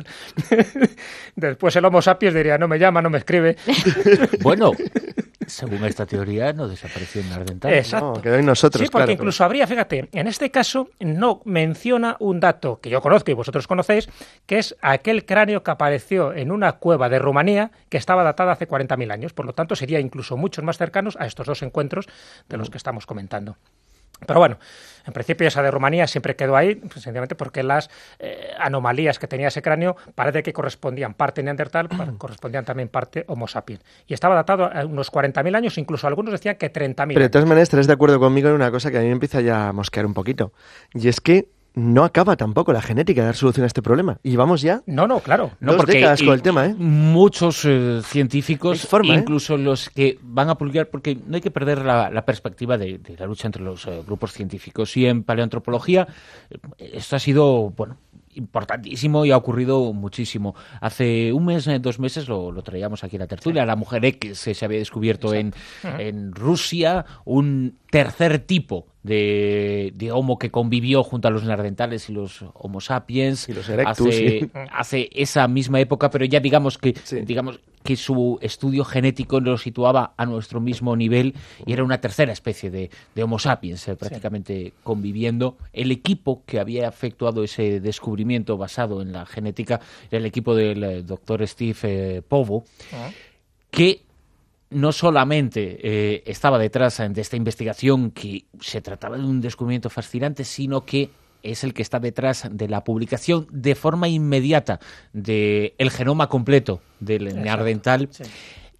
Después el Homo sapiens diría, no me llama, no me escribe. Bueno, según esta teoría, no desapareció el Neandertal. Exacto. No, quedó en nosotros, sí, porque claro, incluso habría, fíjate, en este caso no menciona un dato que yo conozco y vosotros conocéis, que es aquel cráneo que apareció en una cueva de Rumanía que estaba datada hace cuarenta mil años. Por lo tanto, sería incluso muchos más cercanos a estos dos encuentros de los que estamos comentando. Pero bueno, en principio esa de Rumanía siempre quedó ahí, sencillamente porque las eh, anomalías que tenía ese cráneo parece que correspondían parte Neandertal, correspondían también parte Homo sapiens. Y estaba datado a unos cuarenta mil años, incluso algunos decían que treinta mil. Pero de todas maneras estarás de acuerdo conmigo en una cosa que a mí me empieza ya a mosquear un poquito. Y es que no acaba tampoco la genética de dar solución a este problema. Y vamos ya. No, no, claro. No, dos porque décadas con el tema, ¿eh? Muchos eh, científicos, forma, incluso ¿eh? los que van a publicar, porque no hay que perder la, la perspectiva de, de la lucha entre los eh, grupos científicos. Y en paleoantropología eh, esto ha sido, bueno, importantísimo y ha ocurrido muchísimo. Hace un mes, dos meses, lo, lo traíamos aquí en la tertulia, sí. La mujer X se había descubierto en, uh-huh. en Rusia, un tercer tipo de, de homo que convivió junto a los neandertales y los Homo sapiens y los erectus, hace, sí. hace esa misma época, pero ya digamos que sí. digamos que su estudio genético lo situaba a nuestro mismo nivel y era una tercera especie de, de Homo sapiens, eh, prácticamente sí. conviviendo. El equipo que había efectuado ese descubrimiento basado en la genética era el equipo del eh, doctor Steve eh, Povo, uh-huh. que no solamente eh, estaba detrás de esta investigación, que se trataba de un descubrimiento fascinante, sino que es el que está detrás de la publicación de forma inmediata del genoma completo del Exacto. Neandertal. Sí.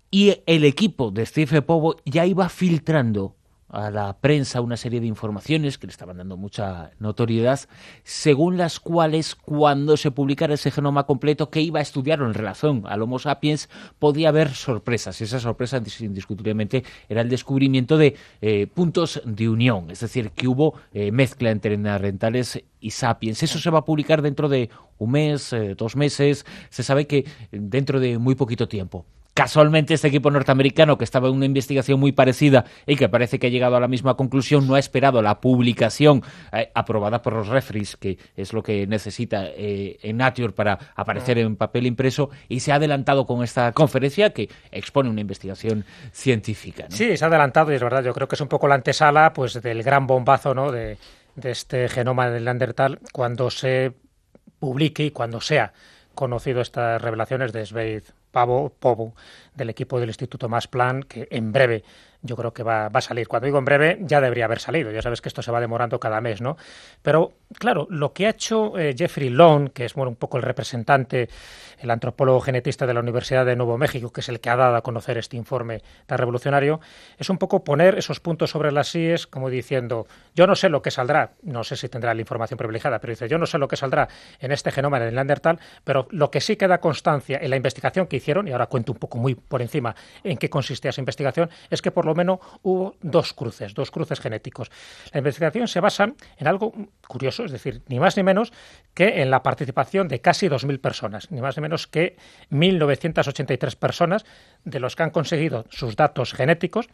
Y el equipo de Steve Povo ya iba filtrando a la prensa una serie de informaciones que le estaban dando mucha notoriedad, según las cuales cuando se publicara ese genoma completo que iba a estudiar en relación al Homo sapiens podía haber sorpresas. Y esa sorpresa indiscutiblemente era el descubrimiento de eh, puntos de unión, es decir, que hubo eh, mezcla entre neandertales y sapiens. Eso se va a publicar dentro de un mes, eh, dos meses, se sabe que dentro de muy poquito tiempo. Casualmente este equipo norteamericano, que estaba en una investigación muy parecida y que parece que ha llegado a la misma conclusión, no ha esperado la publicación eh, aprobada por los referees, que es lo que necesita eh, en Nature para aparecer en papel impreso, y se ha adelantado con esta conferencia que expone una investigación científica, ¿no? Sí, se ha adelantado y es verdad, yo creo que es un poco la antesala pues del gran bombazo, ¿no?, de, de este genoma del Neandertal cuando se publique y cuando sea conocido estas revelaciones de Sveit Povo, del equipo del Instituto Max Planck, que en breve yo creo que va, va a salir. Cuando digo en breve, ya debería haber salido. Ya sabes que esto se va demorando cada mes, ¿no? Pero, claro, lo que ha hecho eh, Jeffrey Long, que es bueno, un poco el representante, el antropólogo genetista de la Universidad de Nuevo México, que es el que ha dado a conocer este informe tan revolucionario, es un poco poner esos puntos sobre las íes, como diciendo, yo no sé lo que saldrá, no sé si tendrá la información privilegiada, pero dice, yo no sé lo que saldrá en este genoma del Neandertal, pero lo que sí queda constancia en la investigación que hicieron, y ahora cuento un poco muy por encima en qué consistía esa investigación, es que por lo menos hubo dos cruces, dos cruces genéticos. La investigación se basa en algo curioso, es decir, ni más ni menos que en la participación de casi dos mil personas, ni más ni menos que mil novecientas ochenta y tres personas, de los que han conseguido sus datos genéticos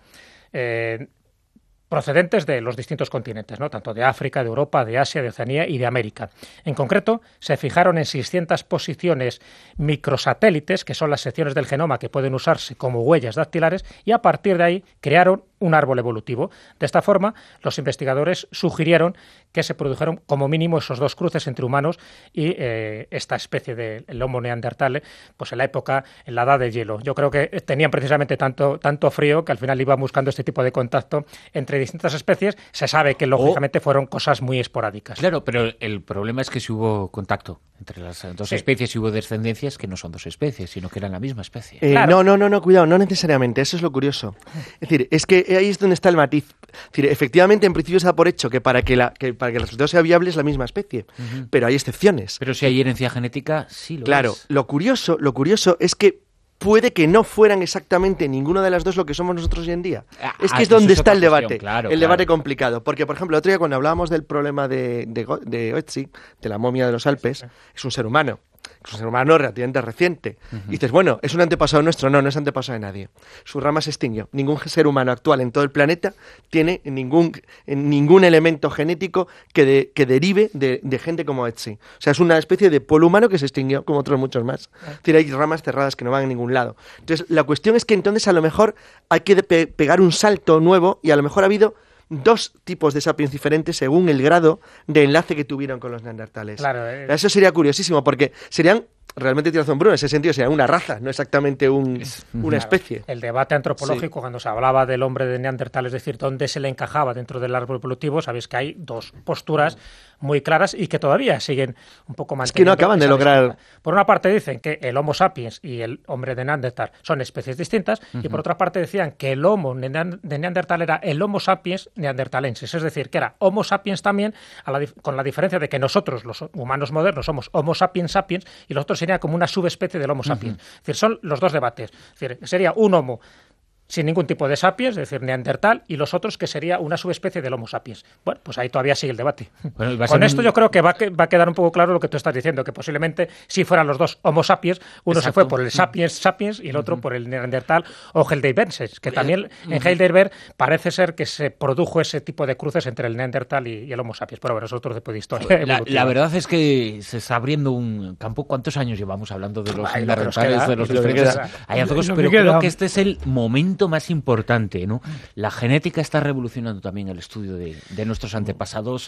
eh, procedentes de los distintos continentes, ¿no? Tanto de África, de Europa, de Asia, de Oceanía y de América. En concreto, se fijaron en seiscientas posiciones microsatélites, que son las secciones del genoma que pueden usarse como huellas dactilares, y a partir de ahí crearon un árbol evolutivo. De esta forma, los investigadores sugirieron que se produjeron como mínimo esos dos cruces entre humanos y eh, esta especie del Homo neanderthal, pues en la época, en la edad del hielo. Yo creo que tenían precisamente tanto, tanto frío que al final iban buscando este tipo de contacto entre distintas especies. Se sabe que lógicamente fueron cosas muy esporádicas. Claro, pero el problema es que si hubo contacto entre las dos sí. especies y hubo descendencias que no son dos especies, sino que eran la misma especie. Eh, claro. No, no, no, no, cuidado, no necesariamente, eso es lo curioso. Es decir, es que ahí es donde está el matiz. Es decir, efectivamente, en principio se da por hecho que para que, la, que, para que el resultado sea viable es la misma especie, uh-huh. pero hay excepciones. Pero si hay herencia genética, sí lo Claro, es. lo curioso, lo curioso es que puede que no fueran exactamente ninguna de las dos lo que somos nosotros hoy en día. Ah, es que es donde es está el debate, cuestión, claro, el claro. debate complicado. Porque, por ejemplo, el otro día cuando hablábamos del problema de, de, de Ötzi, de la momia de los Alpes, sí, sí. es un ser humano. Es un ser humano relativamente reciente. Uh-huh. Y dices, bueno, ¿es un antepasado nuestro? No, no es antepasado de nadie. Su rama se extinguió. Ningún ser humano actual en todo el planeta tiene ningún, ningún elemento genético que, de, que derive de, de gente como Ötzi. O sea, es una especie de pueblo humano que se extinguió, como otros muchos más. Uh-huh. Es decir, hay ramas cerradas que no van a ningún lado. Entonces, la cuestión es que entonces a lo mejor hay que pe- pegar un salto nuevo y a lo mejor ha habido dos tipos de sapiens diferentes según el grado de enlace que tuvieron con los neandertales. Claro, eh. Eso sería curiosísimo, porque serían, realmente tiene razón Bruno, en ese sentido serían una raza, no exactamente un, es, una claro, especie. El debate antropológico, sí. cuando se hablaba del hombre de Neandertal, es decir, dónde se le encajaba dentro del árbol evolutivo, sabéis que hay dos posturas muy claras y que todavía siguen un poco manteniendo. Es que no acaban de lograr... Disputa. Por una parte dicen que el Homo sapiens y el hombre de Neandertal son especies distintas, uh-huh. y por otra parte decían que el Homo de Neandertal era el Homo sapiens neandertalensis, es decir, que era Homo sapiens también, a la, con la diferencia de que nosotros, los humanos modernos, somos Homo sapiens sapiens y los otros serían como una subespecie del Homo sapiens. Uh-huh. Es decir, son los dos debates. Es decir, sería un Homo sin ningún tipo de sapiens, es decir, neandertal, y los otros que sería una subespecie del Homo sapiens. Bueno, pues ahí todavía sigue el debate. Bueno, Con esto un... yo creo que va, a que va a quedar un poco claro lo que tú estás diciendo, que posiblemente si fueran los dos Homo sapiens, uno Exacto. se fue por el sapiens sapiens y el otro uh-huh. por el neandertal o heidelbergensis, que también uh-huh. en Heidelberg parece ser que se produjo ese tipo de cruces entre el neandertal y, y el Homo sapiens. Pero bueno, es otro tipo de historia. La, la verdad es que se está abriendo un campo. ¿Cuántos años llevamos hablando de los Ay, neandertales, de los diferentes hallazgos? Pero creo que este es el momento más importante, ¿no? La genética está revolucionando también el estudio de, de nuestros antepasados,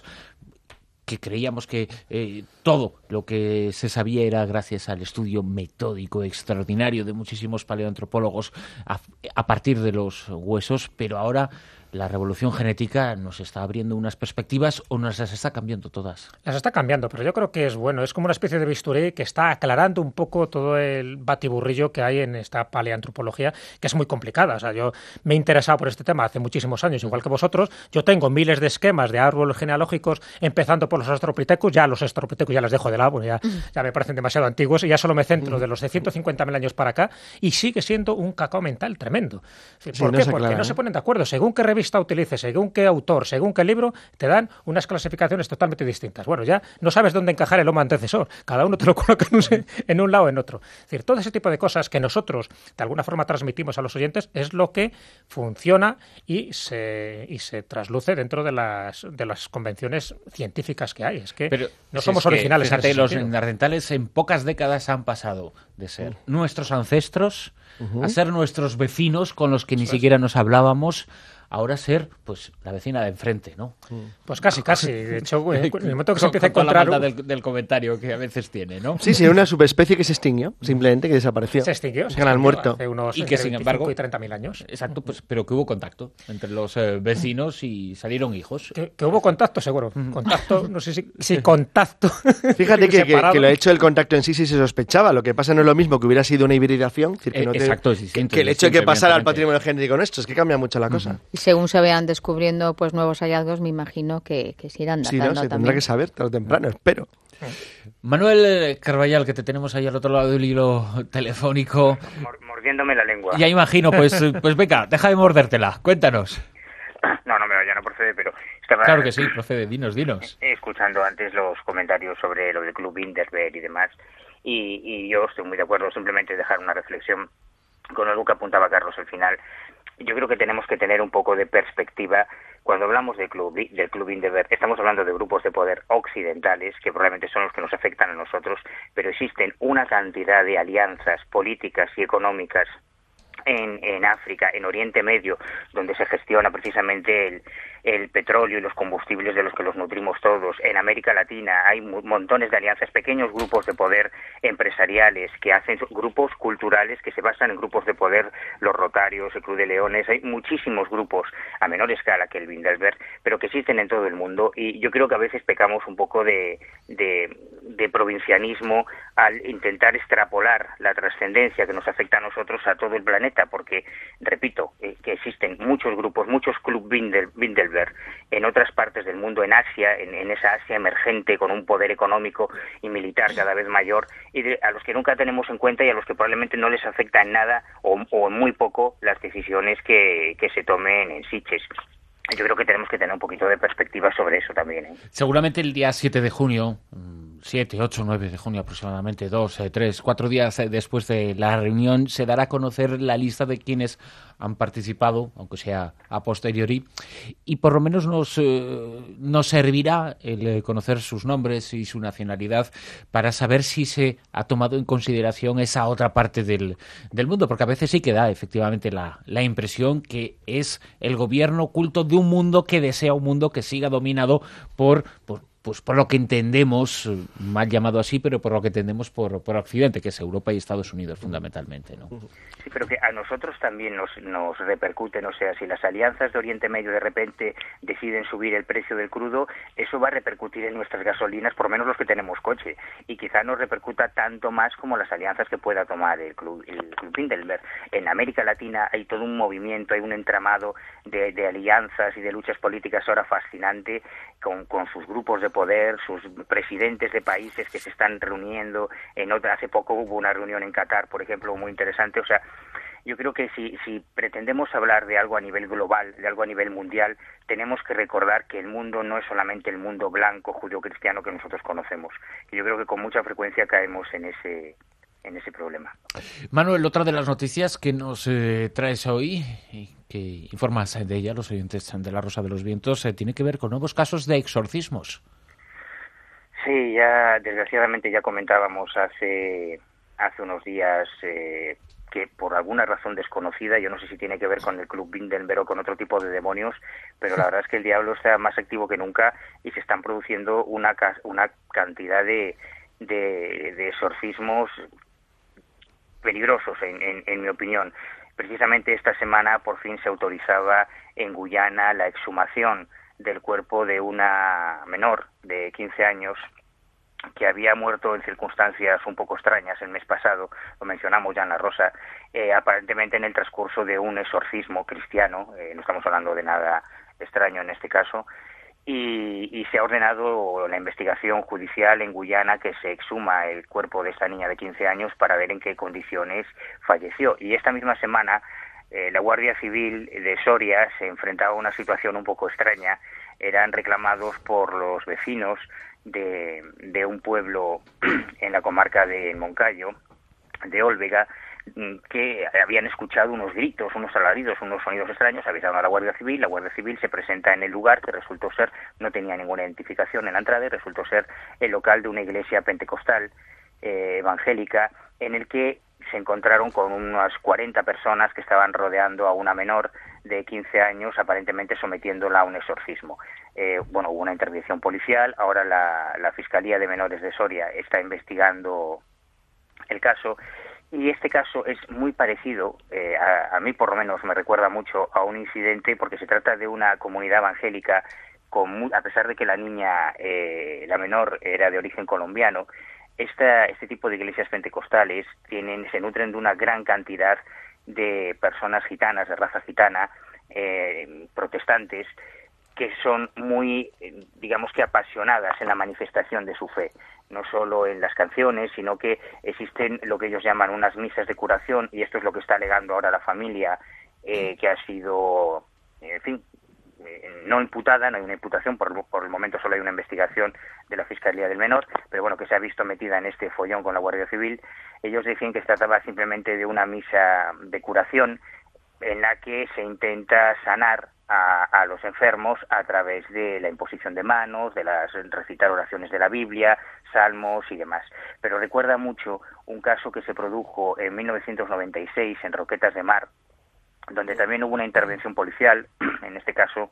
que creíamos que eh, todo lo que se sabía era gracias al estudio metódico extraordinario de muchísimos paleoantropólogos a, a partir de los huesos, pero ahora la revolución genética nos está abriendo unas perspectivas o nos las está cambiando todas. Las está cambiando, pero yo creo que es bueno. Es como una especie de bisturí que está aclarando un poco todo el batiburrillo que hay en esta paleantropología, que es muy complicada. O sea, yo me he interesado por este tema hace muchísimos años, igual que vosotros. Yo tengo miles de esquemas de árboles genealógicos, empezando por los Australopithecus. Ya los Australopithecus ya los dejo de lado, porque ya, ya me parecen demasiado antiguos, y ya solo me centro de los de ciento cincuenta mil años para acá, y sigue siendo un cacao mental tremendo. ¿Por sí, qué? No Porque aclara, no ¿eh? se ponen de acuerdo. Según qué revista utilices, según qué autor, según qué libro, te dan unas clasificaciones totalmente distintas. Bueno, ya no sabes dónde encajar el homo antecesor. Cada uno te lo coloca en un, en un lado o en otro. Es decir, todo ese tipo de cosas que nosotros de alguna forma transmitimos a los oyentes es lo que funciona y se, y se trasluce dentro de las, de las convenciones científicas que hay. Es que Pero, no somos es originales. Que, fíjate, en los neandertales en pocas décadas han pasado de ser uh. nuestros ancestros uh-huh. a ser nuestros vecinos con los que ni Eso siquiera es. nos hablábamos, ahora ser pues la vecina de enfrente, ¿no? Pues casi, casi. De hecho, en el momento que se empieza a Con encontrar... la del, del comentario que a veces tiene, ¿no? Sí, sí, una subespecie que se extinguió, simplemente, que desapareció. Se extinguió, se Canal extinguió muerto. hace unos Y que, sin embargo, y treinta mil años. Exacto, pues, pero que hubo contacto entre los eh, vecinos y salieron hijos. Que, que hubo contacto, seguro. Contacto, no sé si, si contacto. Fíjate que, que, que lo hecho del contacto en sí sí se sospechaba. Lo que pasa no es lo mismo que hubiera sido una hibridación. Es decir, que, Eh, no te- exacto, es que, distinto, que el es hecho de que distinto, pasara al evidentemente. patrimonio genético nuestro es que cambia mucho la cosa. Y según se vean descubriendo pues nuevos hallazgos, me imagino que, que se irán Sí, datando ¿no? Se tendrá también. que saber tarde o temprano, espero. Manuel Carballal, que te tenemos ahí al otro lado del hilo telefónico. Mor- mordiéndome la lengua. Ya imagino, pues, eh, pues venga, deja de mordértela, cuéntanos. No, no, me ya no procede, pero estaba Claro que sí, procede, dinos, dinos. escuchando antes los comentarios sobre lo del Club Bilderberg y demás, y, y yo estoy muy de acuerdo, simplemente dejar una reflexión con algo que apuntaba Carlos al final. Yo creo que tenemos que tener un poco de perspectiva. Cuando hablamos del Club, del Club Bilderberg, estamos hablando de grupos de poder occidentales, que probablemente son los que nos afectan a nosotros, pero existen una cantidad de alianzas políticas y económicas en, en África, en Oriente Medio, donde se gestiona precisamente el, el petróleo y los combustibles de los que los nutrimos todos. En América Latina hay montones de alianzas, pequeños grupos de poder empresariales que hacen grupos culturales que se basan en grupos de poder, los Rotarios, el Club de Leones. Hay muchísimos grupos a menor escala que el Bilderberg, pero que existen en todo el mundo, y yo creo que a veces pecamos un poco de, de, de provincianismo al intentar extrapolar la trascendencia que nos afecta a nosotros a todo el planeta, porque, repito, eh, que existen muchos grupos, muchos Club Bilderberg en otras partes del mundo, en Asia, en, en esa Asia emergente con un poder económico y militar cada vez mayor, y de, a los que nunca tenemos en cuenta y a los que probablemente no les afecta en nada o, o en muy poco las decisiones que, que se tomen en Sitges. Yo creo que tenemos que tener un poquito de perspectiva sobre eso también, ¿eh? Seguramente el día siete de junio, siete, ocho, nueve de junio aproximadamente, dos, tres, cuatro días después de la reunión, se dará a conocer la lista de quienes han participado, aunque sea a posteriori, y por lo menos nos, eh, nos servirá el conocer sus nombres y su nacionalidad para saber si se ha tomado en consideración esa otra parte del, del mundo, porque a veces sí que da efectivamente la, la impresión que es el gobierno oculto de un mundo que desea un mundo que siga dominado por... por pues por lo que entendemos, mal llamado así, pero por lo que entendemos por, por Occidente, que es Europa y Estados Unidos fundamentalmente, ¿no? Sí, pero que a nosotros también nos, nos repercuten, o sea, si las alianzas de Oriente Medio de repente deciden subir el precio del crudo, eso va a repercutir en nuestras gasolinas, por lo menos los que tenemos coche, y quizá nos repercuta tanto más como las alianzas que pueda tomar el Club, el Club Bilderberg. En América Latina hay todo un movimiento, hay un entramado de, de alianzas y de luchas políticas ahora fascinante, con, con sus grupos de poder, sus presidentes de países que se están reuniendo. En otra, hace poco hubo una reunión en Qatar, por ejemplo, muy interesante. O sea, yo creo que si, si pretendemos hablar de algo a nivel global, de algo a nivel mundial, tenemos que recordar que el mundo no es solamente el mundo blanco, judío-cristiano que nosotros conocemos. Y yo creo que con mucha frecuencia caemos en ese en ese problema. Manuel, otra de las noticias que nos eh, traes hoy y que informas de ella, los oyentes de La Rosa de los Vientos, eh, tiene que ver con nuevos casos de exorcismos. Sí, ya desgraciadamente ya comentábamos hace hace unos días eh, que por alguna razón desconocida, yo no sé si tiene que ver con el Club Bilderberg o con otro tipo de demonios, pero la verdad es que el diablo está más activo que nunca y se están produciendo una una cantidad de de, de exorcismos peligrosos, en, en, en mi opinión. Precisamente esta semana por fin se autorizaba en Guyana la exhumación del cuerpo de una menor de quince años que había muerto en circunstancias un poco extrañas el mes pasado, lo mencionamos ya en La Rosa, eh, aparentemente en el transcurso de un exorcismo cristiano, eh, no estamos hablando de nada extraño en este caso, y, y se ha ordenado la investigación judicial en Guyana que se exhuma el cuerpo de esta niña de quince años para ver en qué condiciones falleció. Y esta misma semana eh, la Guardia Civil de Soria se enfrentaba a una situación un poco extraña. Eran reclamados por los vecinos de, de un pueblo en la comarca de Moncayo, de Olvega, que habían escuchado unos gritos, unos alaridos, unos sonidos extraños, avisaron a la Guardia Civil, la Guardia Civil se presenta en el lugar, que resultó ser, no tenía ninguna identificación en la entrada, y resultó ser el local de una iglesia pentecostal eh, evangélica, en el que se encontraron con unas cuarenta personas que estaban rodeando a una menor de quince años, aparentemente sometiéndola a un exorcismo. Eh, bueno, hubo una intervención policial, ahora la, la Fiscalía de Menores de Soria está investigando el caso, y este caso es muy parecido, eh, a, a mí por lo menos me recuerda mucho a un incidente, porque se trata de una comunidad evangélica, con, a pesar de que la niña, eh, la menor, era de origen colombiano. Esta, este tipo de iglesias pentecostales tienen, se nutren de una gran cantidad de personas gitanas, de raza gitana, eh, protestantes, que son muy, eh, digamos que apasionadas en la manifestación de su fe, no solo en las canciones, sino que existen lo que ellos llaman unas misas de curación, y esto es lo que está alegando ahora la familia, eh, que ha sido, en fin, no imputada, no hay una imputación, por, por el momento solo hay una investigación de la Fiscalía del Menor, pero bueno, que se ha visto metida en este follón con la Guardia Civil. Ellos decían que se trataba simplemente de una misa de curación en la que se intenta sanar a, a los enfermos a través de la imposición de manos, de las recitar oraciones de la Biblia, salmos y demás. Pero recuerda mucho un caso que se produjo en mil novecientos noventa y seis en Roquetas de Mar, donde también hubo una intervención policial. En este caso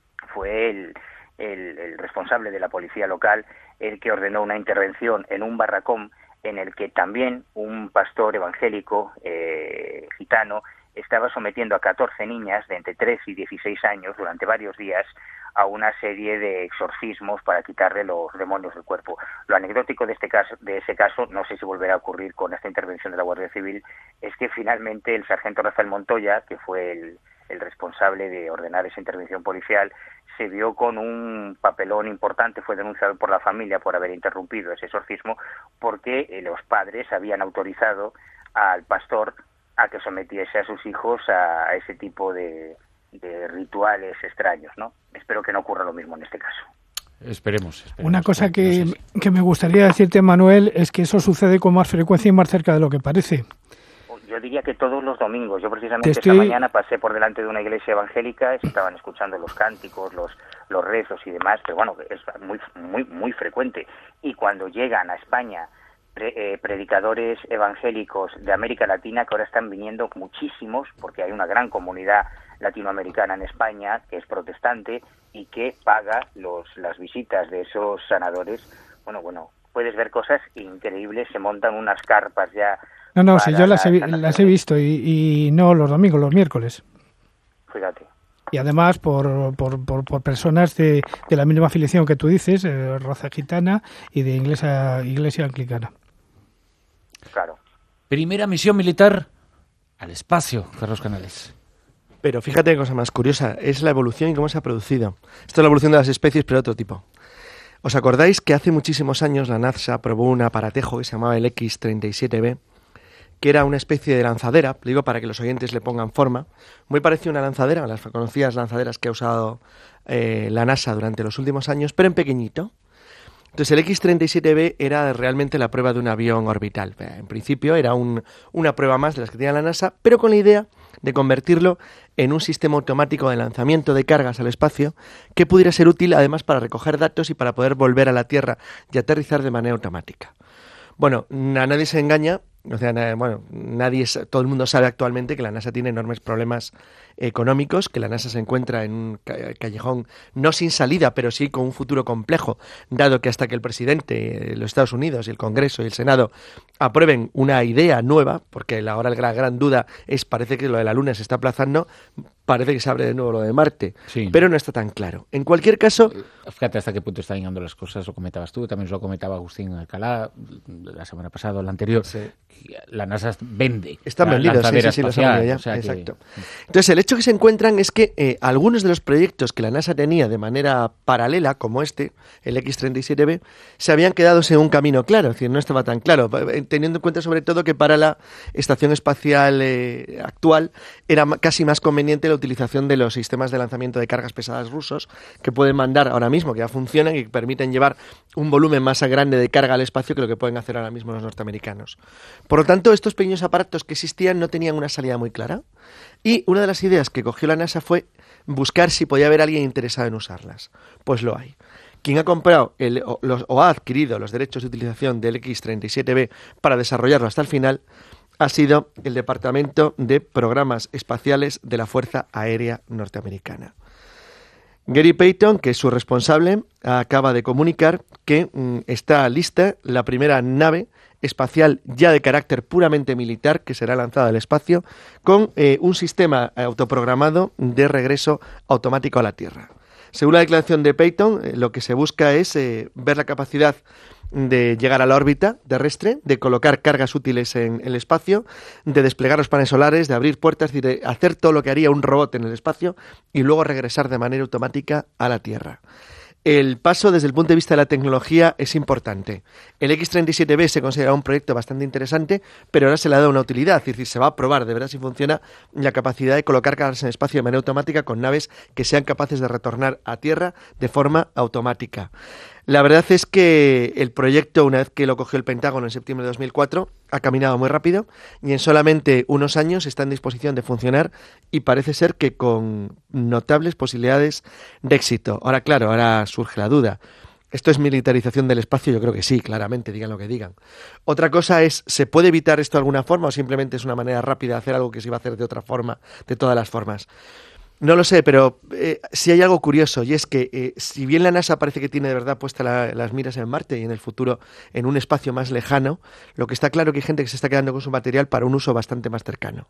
fue el, el, el responsable de la policía local el que ordenó una intervención en un barracón en el que también un pastor evangélico eh, gitano estaba sometiendo a catorce niñas de entre trece y dieciséis años durante varios días a una serie de exorcismos para quitarle los demonios del cuerpo. Lo anecdótico de este caso, de ese caso, no sé si volverá a ocurrir con esta intervención de la Guardia Civil, es que finalmente el sargento Rafael Montoya, que fue el, el responsable de ordenar esa intervención policial, se vio con un papelón importante, fue denunciado por la familia por haber interrumpido ese exorcismo, porque eh, los padres habían autorizado al pastor a que sometiese a sus hijos a, a ese tipo de, de rituales extraños, ¿no? Espero que no ocurra lo mismo en este caso. Esperemos. esperemos Una cosa que, no sé si... que me gustaría decirte, Manuel, es que eso sucede con más frecuencia y más cerca de lo que parece. Yo diría que todos los domingos. Yo precisamente estoy... esta mañana pasé por delante de una iglesia evangélica, estaban escuchando los cánticos, los, los rezos y demás, pero bueno, es muy, muy, muy frecuente. Y cuando llegan a España pre, eh, predicadores evangélicos de América Latina, que ahora están viniendo muchísimos, porque hay una gran comunidad latinoamericana en España que es protestante y que paga los, las visitas de esos sanadores, bueno, bueno, puedes ver cosas increíbles, se montan unas carpas ya. No, no, sí, yo las he, las he visto y, y no los domingos, los miércoles. Fíjate. Y además por, por, por, por personas de, de la misma afiliación que tú dices, eh, raza gitana y de iglesia, iglesia anglicana. Claro. Primera misión militar al espacio, Carlos Canales. Pero fíjate qué cosa más curiosa, es la evolución y cómo se ha producido. Esto es la evolución de las especies, pero de otro tipo. ¿Os acordáis que hace muchísimos años la NASA probó un aparatejo que se llamaba el equis treinta y siete be, que era una especie de lanzadera, digo para que los oyentes le pongan forma, muy parecida a una lanzadera, a las conocidas lanzaderas que ha usado eh, la NASA durante los últimos años, pero en pequeñito. Entonces el equis treinta y siete be era realmente la prueba de un avión orbital. En principio era un, una prueba más de las que tenía la NASA, pero con la idea de convertirlo en un sistema automático de lanzamiento de cargas al espacio que pudiera ser útil además para recoger datos y para poder volver a la Tierra y aterrizar de manera automática. Bueno, a nadie se engaña, o sea, na, bueno, nadie, todo el mundo sabe actualmente que la NASA tiene enormes problemas económicos, que la NASA se encuentra en un callejón no sin salida, pero sí con un futuro complejo, dado que hasta que el presidente de los Estados Unidos y el Congreso y el Senado aprueben una idea nueva, porque la, ahora la gran, gran duda es, parece que lo de la Luna se está aplazando, parece que se abre de nuevo lo de Marte, sí, pero no está tan claro. En cualquier caso... Fíjate hasta qué punto están llegando las cosas, lo comentabas tú, también lo comentaba Agustín Alcalá la semana pasada o la anterior, sí. La NASA vende. Están vendidos, sí, sí, sí, los han vendido ya. O sea exacto. Que... Entonces, el hecho que se encuentran es que eh, algunos de los proyectos que la NASA tenía de manera paralela, como este, el equis treinta y siete be, se habían quedado sin un camino claro, es decir, no estaba tan claro, teniendo en cuenta sobre todo que para la estación espacial eh, actual era casi más conveniente la utilización de los sistemas de lanzamiento de cargas pesadas rusos, que pueden mandar ahora mismo, que ya funcionan y que permiten llevar un volumen más grande de carga al espacio que lo que pueden hacer ahora mismo los norteamericanos. Por lo tanto, estos pequeños aparatos que existían no tenían una salida muy clara y una de las ideas que cogió la NASA fue buscar si podía haber alguien interesado en usarlas. Pues lo hay. Quien ha comprado el, o, los, o ha adquirido los derechos de utilización del equis treinta y siete be para desarrollarlo hasta el final ha sido el Departamento de Programas Espaciales de la Fuerza Aérea Norteamericana. Gary Payton, que es su responsable, acaba de comunicar que mm, está lista la primera nave espacial ya de carácter puramente militar que será lanzada al espacio con eh, un sistema autoprogramado de regreso automático a la Tierra. Según la declaración de Payton, eh, lo que se busca es eh, ver la capacidad de llegar a la órbita terrestre, de colocar cargas útiles en el espacio, de desplegar los paneles solares, de abrir puertas, y de hacer todo lo que haría un robot en el espacio y luego regresar de manera automática a la Tierra. El paso desde el punto de vista de la tecnología es importante. El equis treinta y siete be se considera un proyecto bastante interesante, pero ahora se le ha dado una utilidad, es decir, se va a probar de verdad si funciona la capacidad de colocar cargas en el espacio de manera automática con naves que sean capaces de retornar a Tierra de forma automática. La verdad es que el proyecto, una vez que lo cogió el Pentágono en septiembre de dos mil cuatro, ha caminado muy rápido y en solamente unos años está en disposición de funcionar y parece ser que con notables posibilidades de éxito. Ahora, claro, ahora surge la duda. ¿Esto es militarización del espacio? Yo creo que sí, claramente, digan lo que digan. Otra cosa es, ¿se puede evitar esto de alguna forma o simplemente es una manera rápida de hacer algo que se iba a hacer de otra forma, de todas las formas? No lo sé, pero eh, sí hay algo curioso, y es que eh, si bien la NASA parece que tiene de verdad puestas la, las miras en Marte y en el futuro en un espacio más lejano, lo que está claro es que hay gente que se está quedando con su material para un uso bastante más cercano.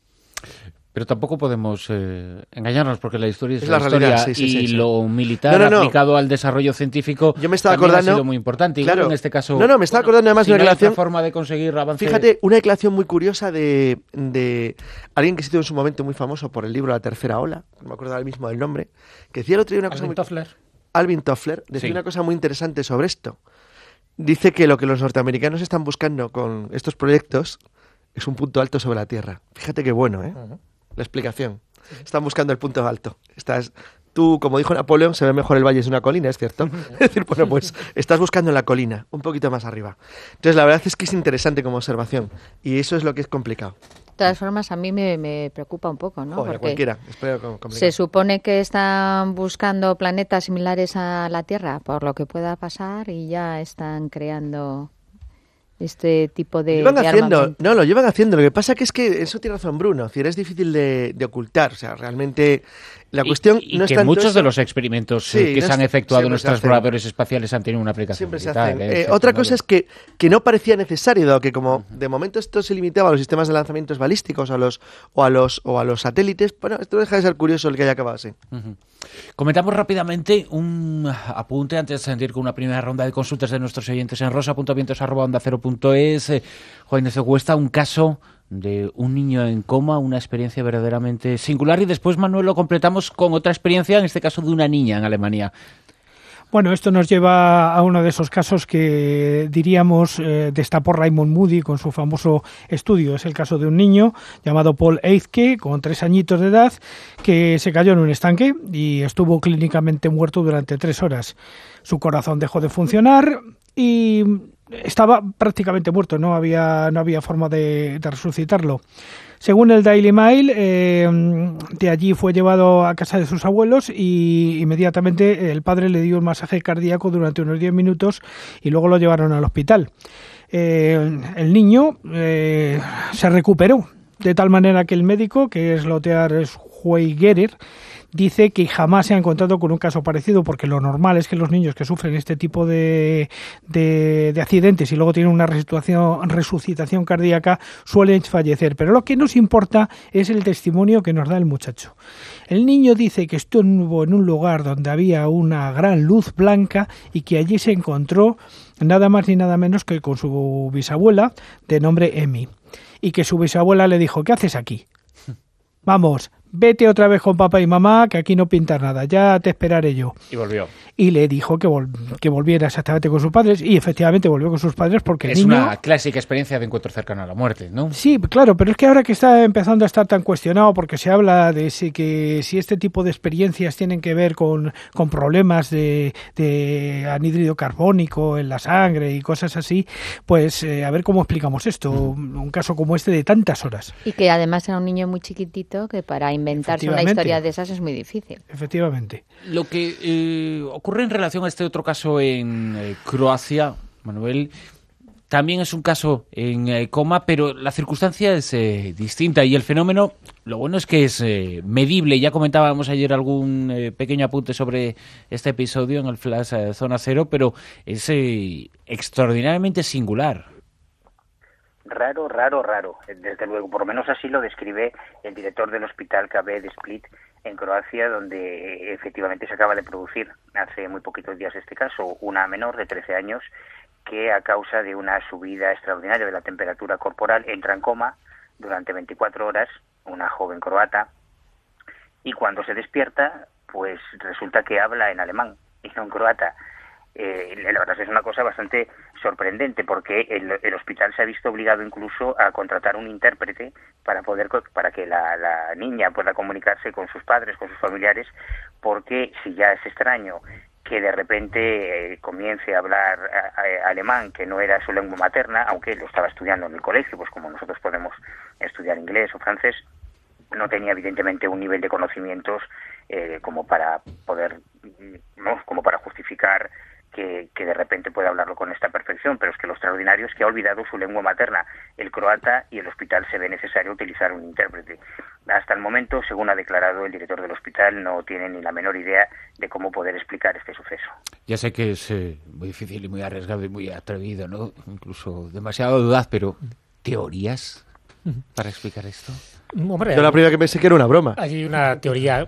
Pero tampoco podemos eh, engañarnos, porque la historia es, es la, la historia realidad, sí, sí, y sí, sí. lo militar no, no, no. aplicado al desarrollo científico Yo me estaba también acordando, ha sido muy importante. Igual claro, en este caso, no, no, me estaba bueno, acordando además si de una no hay declaración. otra forma de conseguir avance. Fíjate, una declaración muy curiosa de, de alguien que se hizo en su momento muy famoso por el libro La Tercera Ola, no me acuerdo ahora mismo del nombre, que decía el otro día una cosa Alvin muy... Toffler. Alvin Toffler decía Sí. una cosa muy interesante sobre esto. Dice que lo que los norteamericanos están buscando con estos proyectos es un punto alto sobre la Tierra. Fíjate qué bueno, ¿eh? Uh-huh. La explicación. Están buscando el punto alto. Estás, tú, como dijo Napoleón, se ve mejor el valle desde una colina, es cierto. Es decir, bueno, pues estás buscando en la colina, un poquito más arriba. Entonces, la verdad es que es interesante como observación. Y eso es lo que es complicado. De todas formas, a mí me, me preocupa un poco, ¿no? Joder, Porque cualquiera. Espero com- complicado. se supone que están buscando planetas similares a la Tierra, por lo que pueda pasar, y ya están creando este tipo de, Lo llevan de haciendo, armamento. no, lo llevan haciendo. Lo que pasa que es que eso tiene razón Bruno. Es decir, es difícil de, de ocultar. O sea, realmente la cuestión y, y no es que tanto muchos eso. de los experimentos Sí, eh, que no se han es- efectuado en siempre se nuestros hacen. exploradores espaciales han tenido una aplicación Siempre se militar. hacen. eh, Eh, otra cosa efectivamente. es que, que no parecía necesario, dado que como de momento esto se limitaba a los sistemas de lanzamientos balísticos a los, o, a los, o a los satélites, bueno, esto deja de ser curioso el que haya acabado así. Ujú. Comentamos rápidamente un apunte antes de seguir con una primera ronda de consultas de nuestros oyentes en rosa punto vientos arroba onda cero punto es. Eh, Juan Ignacio Cuesta, un caso de un niño en coma, una experiencia verdaderamente singular, y después, Manuel, lo completamos con otra experiencia, en este caso de una niña en Alemania. Bueno, esto nos lleva a uno de esos casos que diríamos eh, destapó Raymond Moody con su famoso estudio. Es el caso de un niño llamado Paul Eizke, con tres añitos de edad, que se cayó en un estanque y estuvo clínicamente muerto durante tres horas. Su corazón dejó de funcionar y estaba prácticamente muerto, no había, no había forma de, de resucitarlo. Según el Daily Mail, eh, de allí fue llevado a casa de sus abuelos y inmediatamente el padre le dio un masaje cardíaco durante unos diez minutos y luego lo llevaron al hospital. Eh, el niño eh, se recuperó de tal manera que el médico, que es Lothar Schweigerer, dice que jamás se ha encontrado con un caso parecido, porque lo normal es que los niños que sufren este tipo de, de, de accidentes y luego tienen una resucitación, resucitación cardíaca suelen fallecer. Pero lo que nos importa es el testimonio que nos da el muchacho. El niño dice que estuvo en un lugar donde había una gran luz blanca y que allí se encontró nada más ni nada menos que con su bisabuela de nombre Emi, y que su bisabuela le dijo: ¿qué haces aquí? Vamos, vete otra vez con papá y mamá, que aquí no pintas nada, ya te esperaré yo. Y volvió. Y le dijo que, vol- que volviera exactamente con sus padres, y efectivamente volvió con sus padres porque Es el niño... una clásica experiencia de encuentro cercano a la muerte, ¿no? Sí, claro, pero es que ahora que está empezando a estar tan cuestionado, porque se habla de si, que si este tipo de experiencias tienen que ver con, con problemas de, de anhídrido carbónico en la sangre y cosas así, pues eh, a ver cómo explicamos esto, un caso como este de tantas horas. Y que además era un niño muy chiquitito, que para inventarse una Efectivamente. historia de esas es muy difícil. Efectivamente. Lo que eh, ocurre en relación a este otro caso en eh, Croacia, Manuel, también es un caso en eh, coma, pero la circunstancia es eh, distinta y el fenómeno, lo bueno es que es eh, medible. Ya comentábamos ayer algún eh, pequeño apunte sobre este episodio en el Flash eh, Zona Cero, pero es eh, extraordinariamente singular. Raro, raro, raro, desde luego. Por lo menos así lo describe el director del hospital K B de Split, en Croacia, donde efectivamente se acaba de producir hace muy poquitos días este caso, una menor de trece años que a causa de una subida extraordinaria de la temperatura corporal entra en coma durante veinticuatro horas, una joven croata, y cuando se despierta, pues resulta que habla en alemán y no en croata. Eh, la verdad es una cosa bastante sorprendente porque el, el hospital se ha visto obligado incluso a contratar un intérprete para poder para que la, la niña pueda comunicarse con sus padres, con sus familiares, porque si ya es extraño que de repente eh, comience a hablar a, a, alemán, que no era su lengua materna, aunque lo estaba estudiando en el colegio, pues como nosotros podemos estudiar inglés o francés, no tenía evidentemente un nivel de conocimientos eh, como para poder, no, como para justificar Que, que de repente pueda hablarlo con esta perfección, pero es que lo extraordinario es que ha olvidado su lengua materna, el croata, y el hospital se ve necesario utilizar un intérprete. Hasta el momento, según ha declarado el director del hospital, no tiene ni la menor idea de cómo poder explicar este suceso. Ya sé que es eh, muy difícil y muy arriesgado y muy atrevido, ¿no? Incluso demasiado audaz, pero ¿teorías para explicar esto? Hombre, Yo la primera que pensé que era una broma. Hay una teoría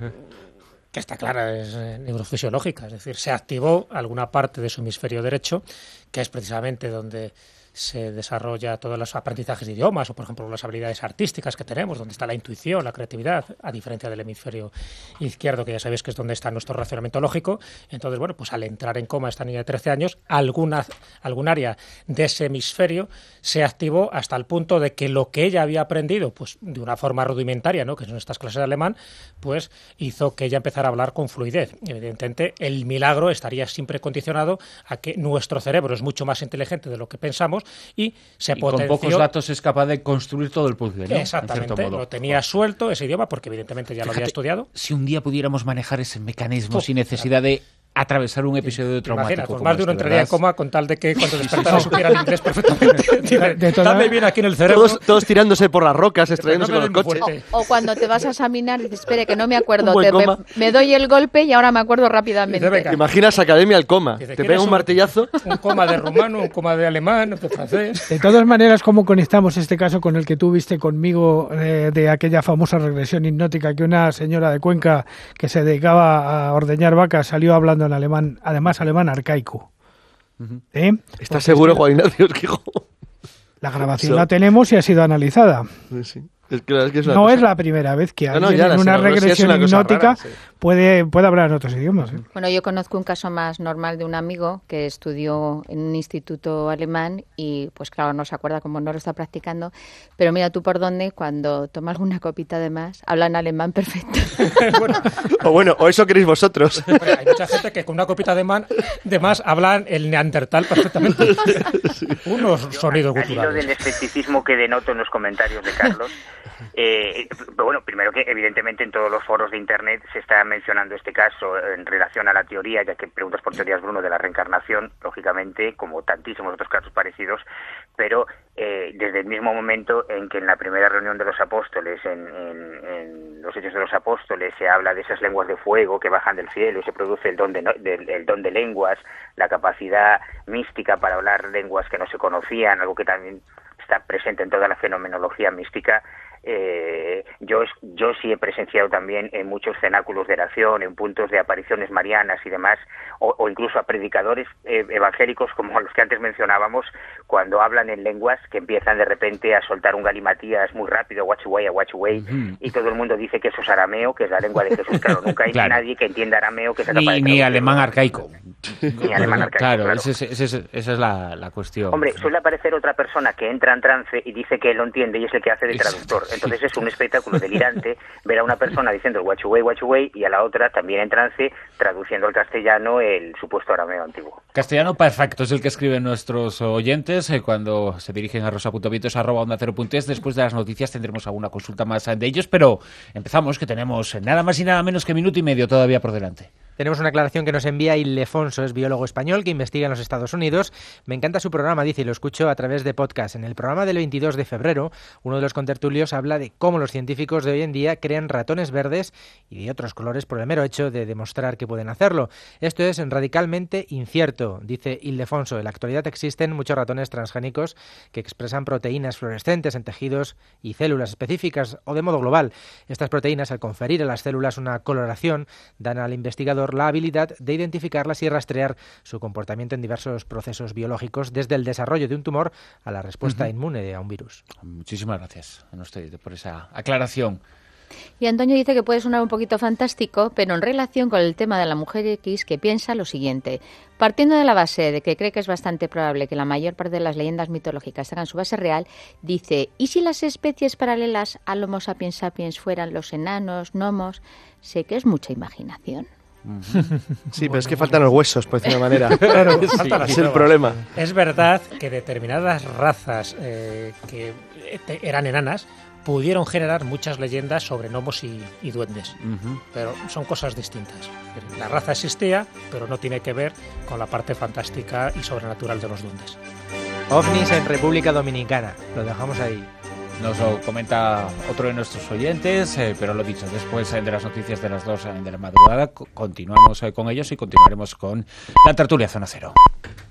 que está clara, es eh, neurofisiológica, es decir, se activó alguna parte de su hemisferio derecho, que es precisamente donde se desarrolla todos los aprendizajes de idiomas o, por ejemplo, las habilidades artísticas que tenemos, donde está la intuición, la creatividad, a diferencia del hemisferio izquierdo, que ya sabéis que es donde está nuestro razonamiento lógico. Entonces, bueno, pues al entrar en coma esta niña de trece años, alguna, algún área de ese hemisferio se activó hasta el punto de que lo que ella había aprendido, pues de una forma rudimentaria, ¿no?, que son estas clases de alemán, pues hizo que ella empezara a hablar con fluidez. Evidentemente, el milagro estaría siempre condicionado a que nuestro cerebro es mucho más inteligente de lo que pensamos y se y potenció. Con pocos datos es capaz de construir todo el puzzle, ¿no? Exactamente, lo tenía suelto ese idioma porque evidentemente ya Fíjate, lo había estudiado. Si un día pudiéramos manejar ese mecanismo oh, sin necesidad de atravesar un episodio traumático. Imagina, pues más de uno entraría en coma con tal de que cuando despertara supiera el inglés perfectamente. De, de toda... Dame bien aquí en el cerebro. Todos, todos tirándose por las rocas, extrayéndose no con el coche. O, o cuando te vas a examinar, dices, espere, que no me acuerdo, te, me, me doy el golpe y ahora me acuerdo rápidamente. Dice, imaginas Academia al coma, Dice, te pega un martillazo. Un coma de rumano, un coma de alemán, de francés. De todas maneras, ¿cómo conectamos este caso con el que tú viste conmigo eh, de aquella famosa regresión hipnótica que una señora de Cuenca que se dedicaba a ordeñar vacas salió hablando en alemán, además alemán arcaico? ¿Eh? ¿Estás Porque seguro, Juan Ignacio? Que... La grabación so... la tenemos y ha sido analizada. Sí. Es que, es que es no cosa... es la primera vez que alguien no, no, ya, en una regresión una hipnótica rara, sí. puede, puede hablar en otros idiomas. ¿eh? Bueno, yo conozco un caso más normal de un amigo que estudió en un instituto alemán y, pues claro, no se acuerda como no lo está practicando, pero mira tú por dónde, cuando toma alguna copita de más, habla en alemán perfecto. bueno, o bueno, o eso queréis vosotros. Bueno, hay mucha gente que con una copita de, man, de más hablan el neandertal perfectamente. sí. Unos sonidos culturales. Del escepticismo que denoto en los comentarios de Carlos. Eh, bueno, primero que evidentemente en todos los foros de internet se está mencionando este caso en relación a la teoría, ya que preguntas por teorías, Bruno, de la reencarnación, lógicamente, como tantísimos otros casos parecidos, pero eh, desde el mismo momento en que en la primera reunión de los apóstoles, en, en, en los Hechos de los Apóstoles, se habla de esas lenguas de fuego que bajan del cielo y se produce el don de, de, el don de lenguas, la capacidad mística para hablar lenguas que no se conocían, algo que también está presente en toda la fenomenología mística. Eh, yo, yo sí he presenciado también en muchos cenáculos de oración, en puntos de apariciones marianas y demás, o, o incluso a predicadores eh, evangélicos como los que antes mencionábamos, cuando hablan en lenguas que empiezan de repente a soltar un galimatías muy rápido, watch away, watch away, uh-huh. y todo el mundo dice que eso es arameo, que es la lengua de Jesús. Claro, nunca hay claro. nadie que entienda arameo que sea capaz ni, de ni alemán arcaico. Ni alemán arcaico, claro, claro. Ese, ese, ese, esa es la, la cuestión. Hombre, suele aparecer otra persona que entra en trance y dice que él lo entiende y es el que hace de traductor. Entonces es un espectáculo delirante ver a una persona diciendo el watch away, watch away, y a la otra también en trance traduciendo al castellano el supuesto arameo antiguo. Castellano perfecto es el que escriben nuestros oyentes eh, cuando se dirigen a rosa punto vientos arroba onda cero punto es. Después de las noticias tendremos alguna consulta más de ellos, pero empezamos, que tenemos nada más y nada menos que minuto y medio todavía por delante. Tenemos una aclaración que nos envía Ildefonso, es biólogo español que investiga en los Estados Unidos. Me encanta su programa, dice, y lo escucho a través de podcast. En el programa del veintidós de febrero, uno de los contertulios habla de cómo los científicos de hoy en día crean ratones verdes y de otros colores por el mero hecho de demostrar que pueden hacerlo. Esto es radicalmente incierto, dice Ildefonso. En la actualidad existen muchos ratones transgénicos que expresan proteínas fluorescentes en tejidos y células específicas o de modo global. Estas proteínas, al conferir a las células una coloración, dan al investigador la habilidad de identificarlas y rastrear su comportamiento en diversos procesos biológicos, desde el desarrollo de un tumor a la respuesta uh-huh. inmune a un virus. Muchísimas gracias a usted por esa aclaración. Y Antonio dice que puede sonar un poquito fantástico, pero en relación con el tema de la mujer X, que piensa lo siguiente. Partiendo de la base de que cree que es bastante probable que la mayor parte de las leyendas mitológicas tengan su base real, dice, ¿y si las especies paralelas al Homo sapiens sapiens fueran los enanos, gnomos? Sé que es mucha imaginación. Sí, pero es que faltan los huesos, por decir una manera. Claro, sí, es el problema. Es verdad que determinadas razas eh, que eran enanas pudieron generar muchas leyendas sobre gnomos y, y duendes, uh-huh. pero son cosas distintas. La raza existía, pero no tiene que ver con la parte fantástica y sobrenatural de los duendes. OVNIs en República Dominicana, lo dejamos ahí. Nos lo comenta otro de nuestros oyentes, eh, pero lo dicho, después eh, de las noticias de las dos de la madrugada, co- continuamos eh, con ellos y continuaremos con la tertulia Zona Cero.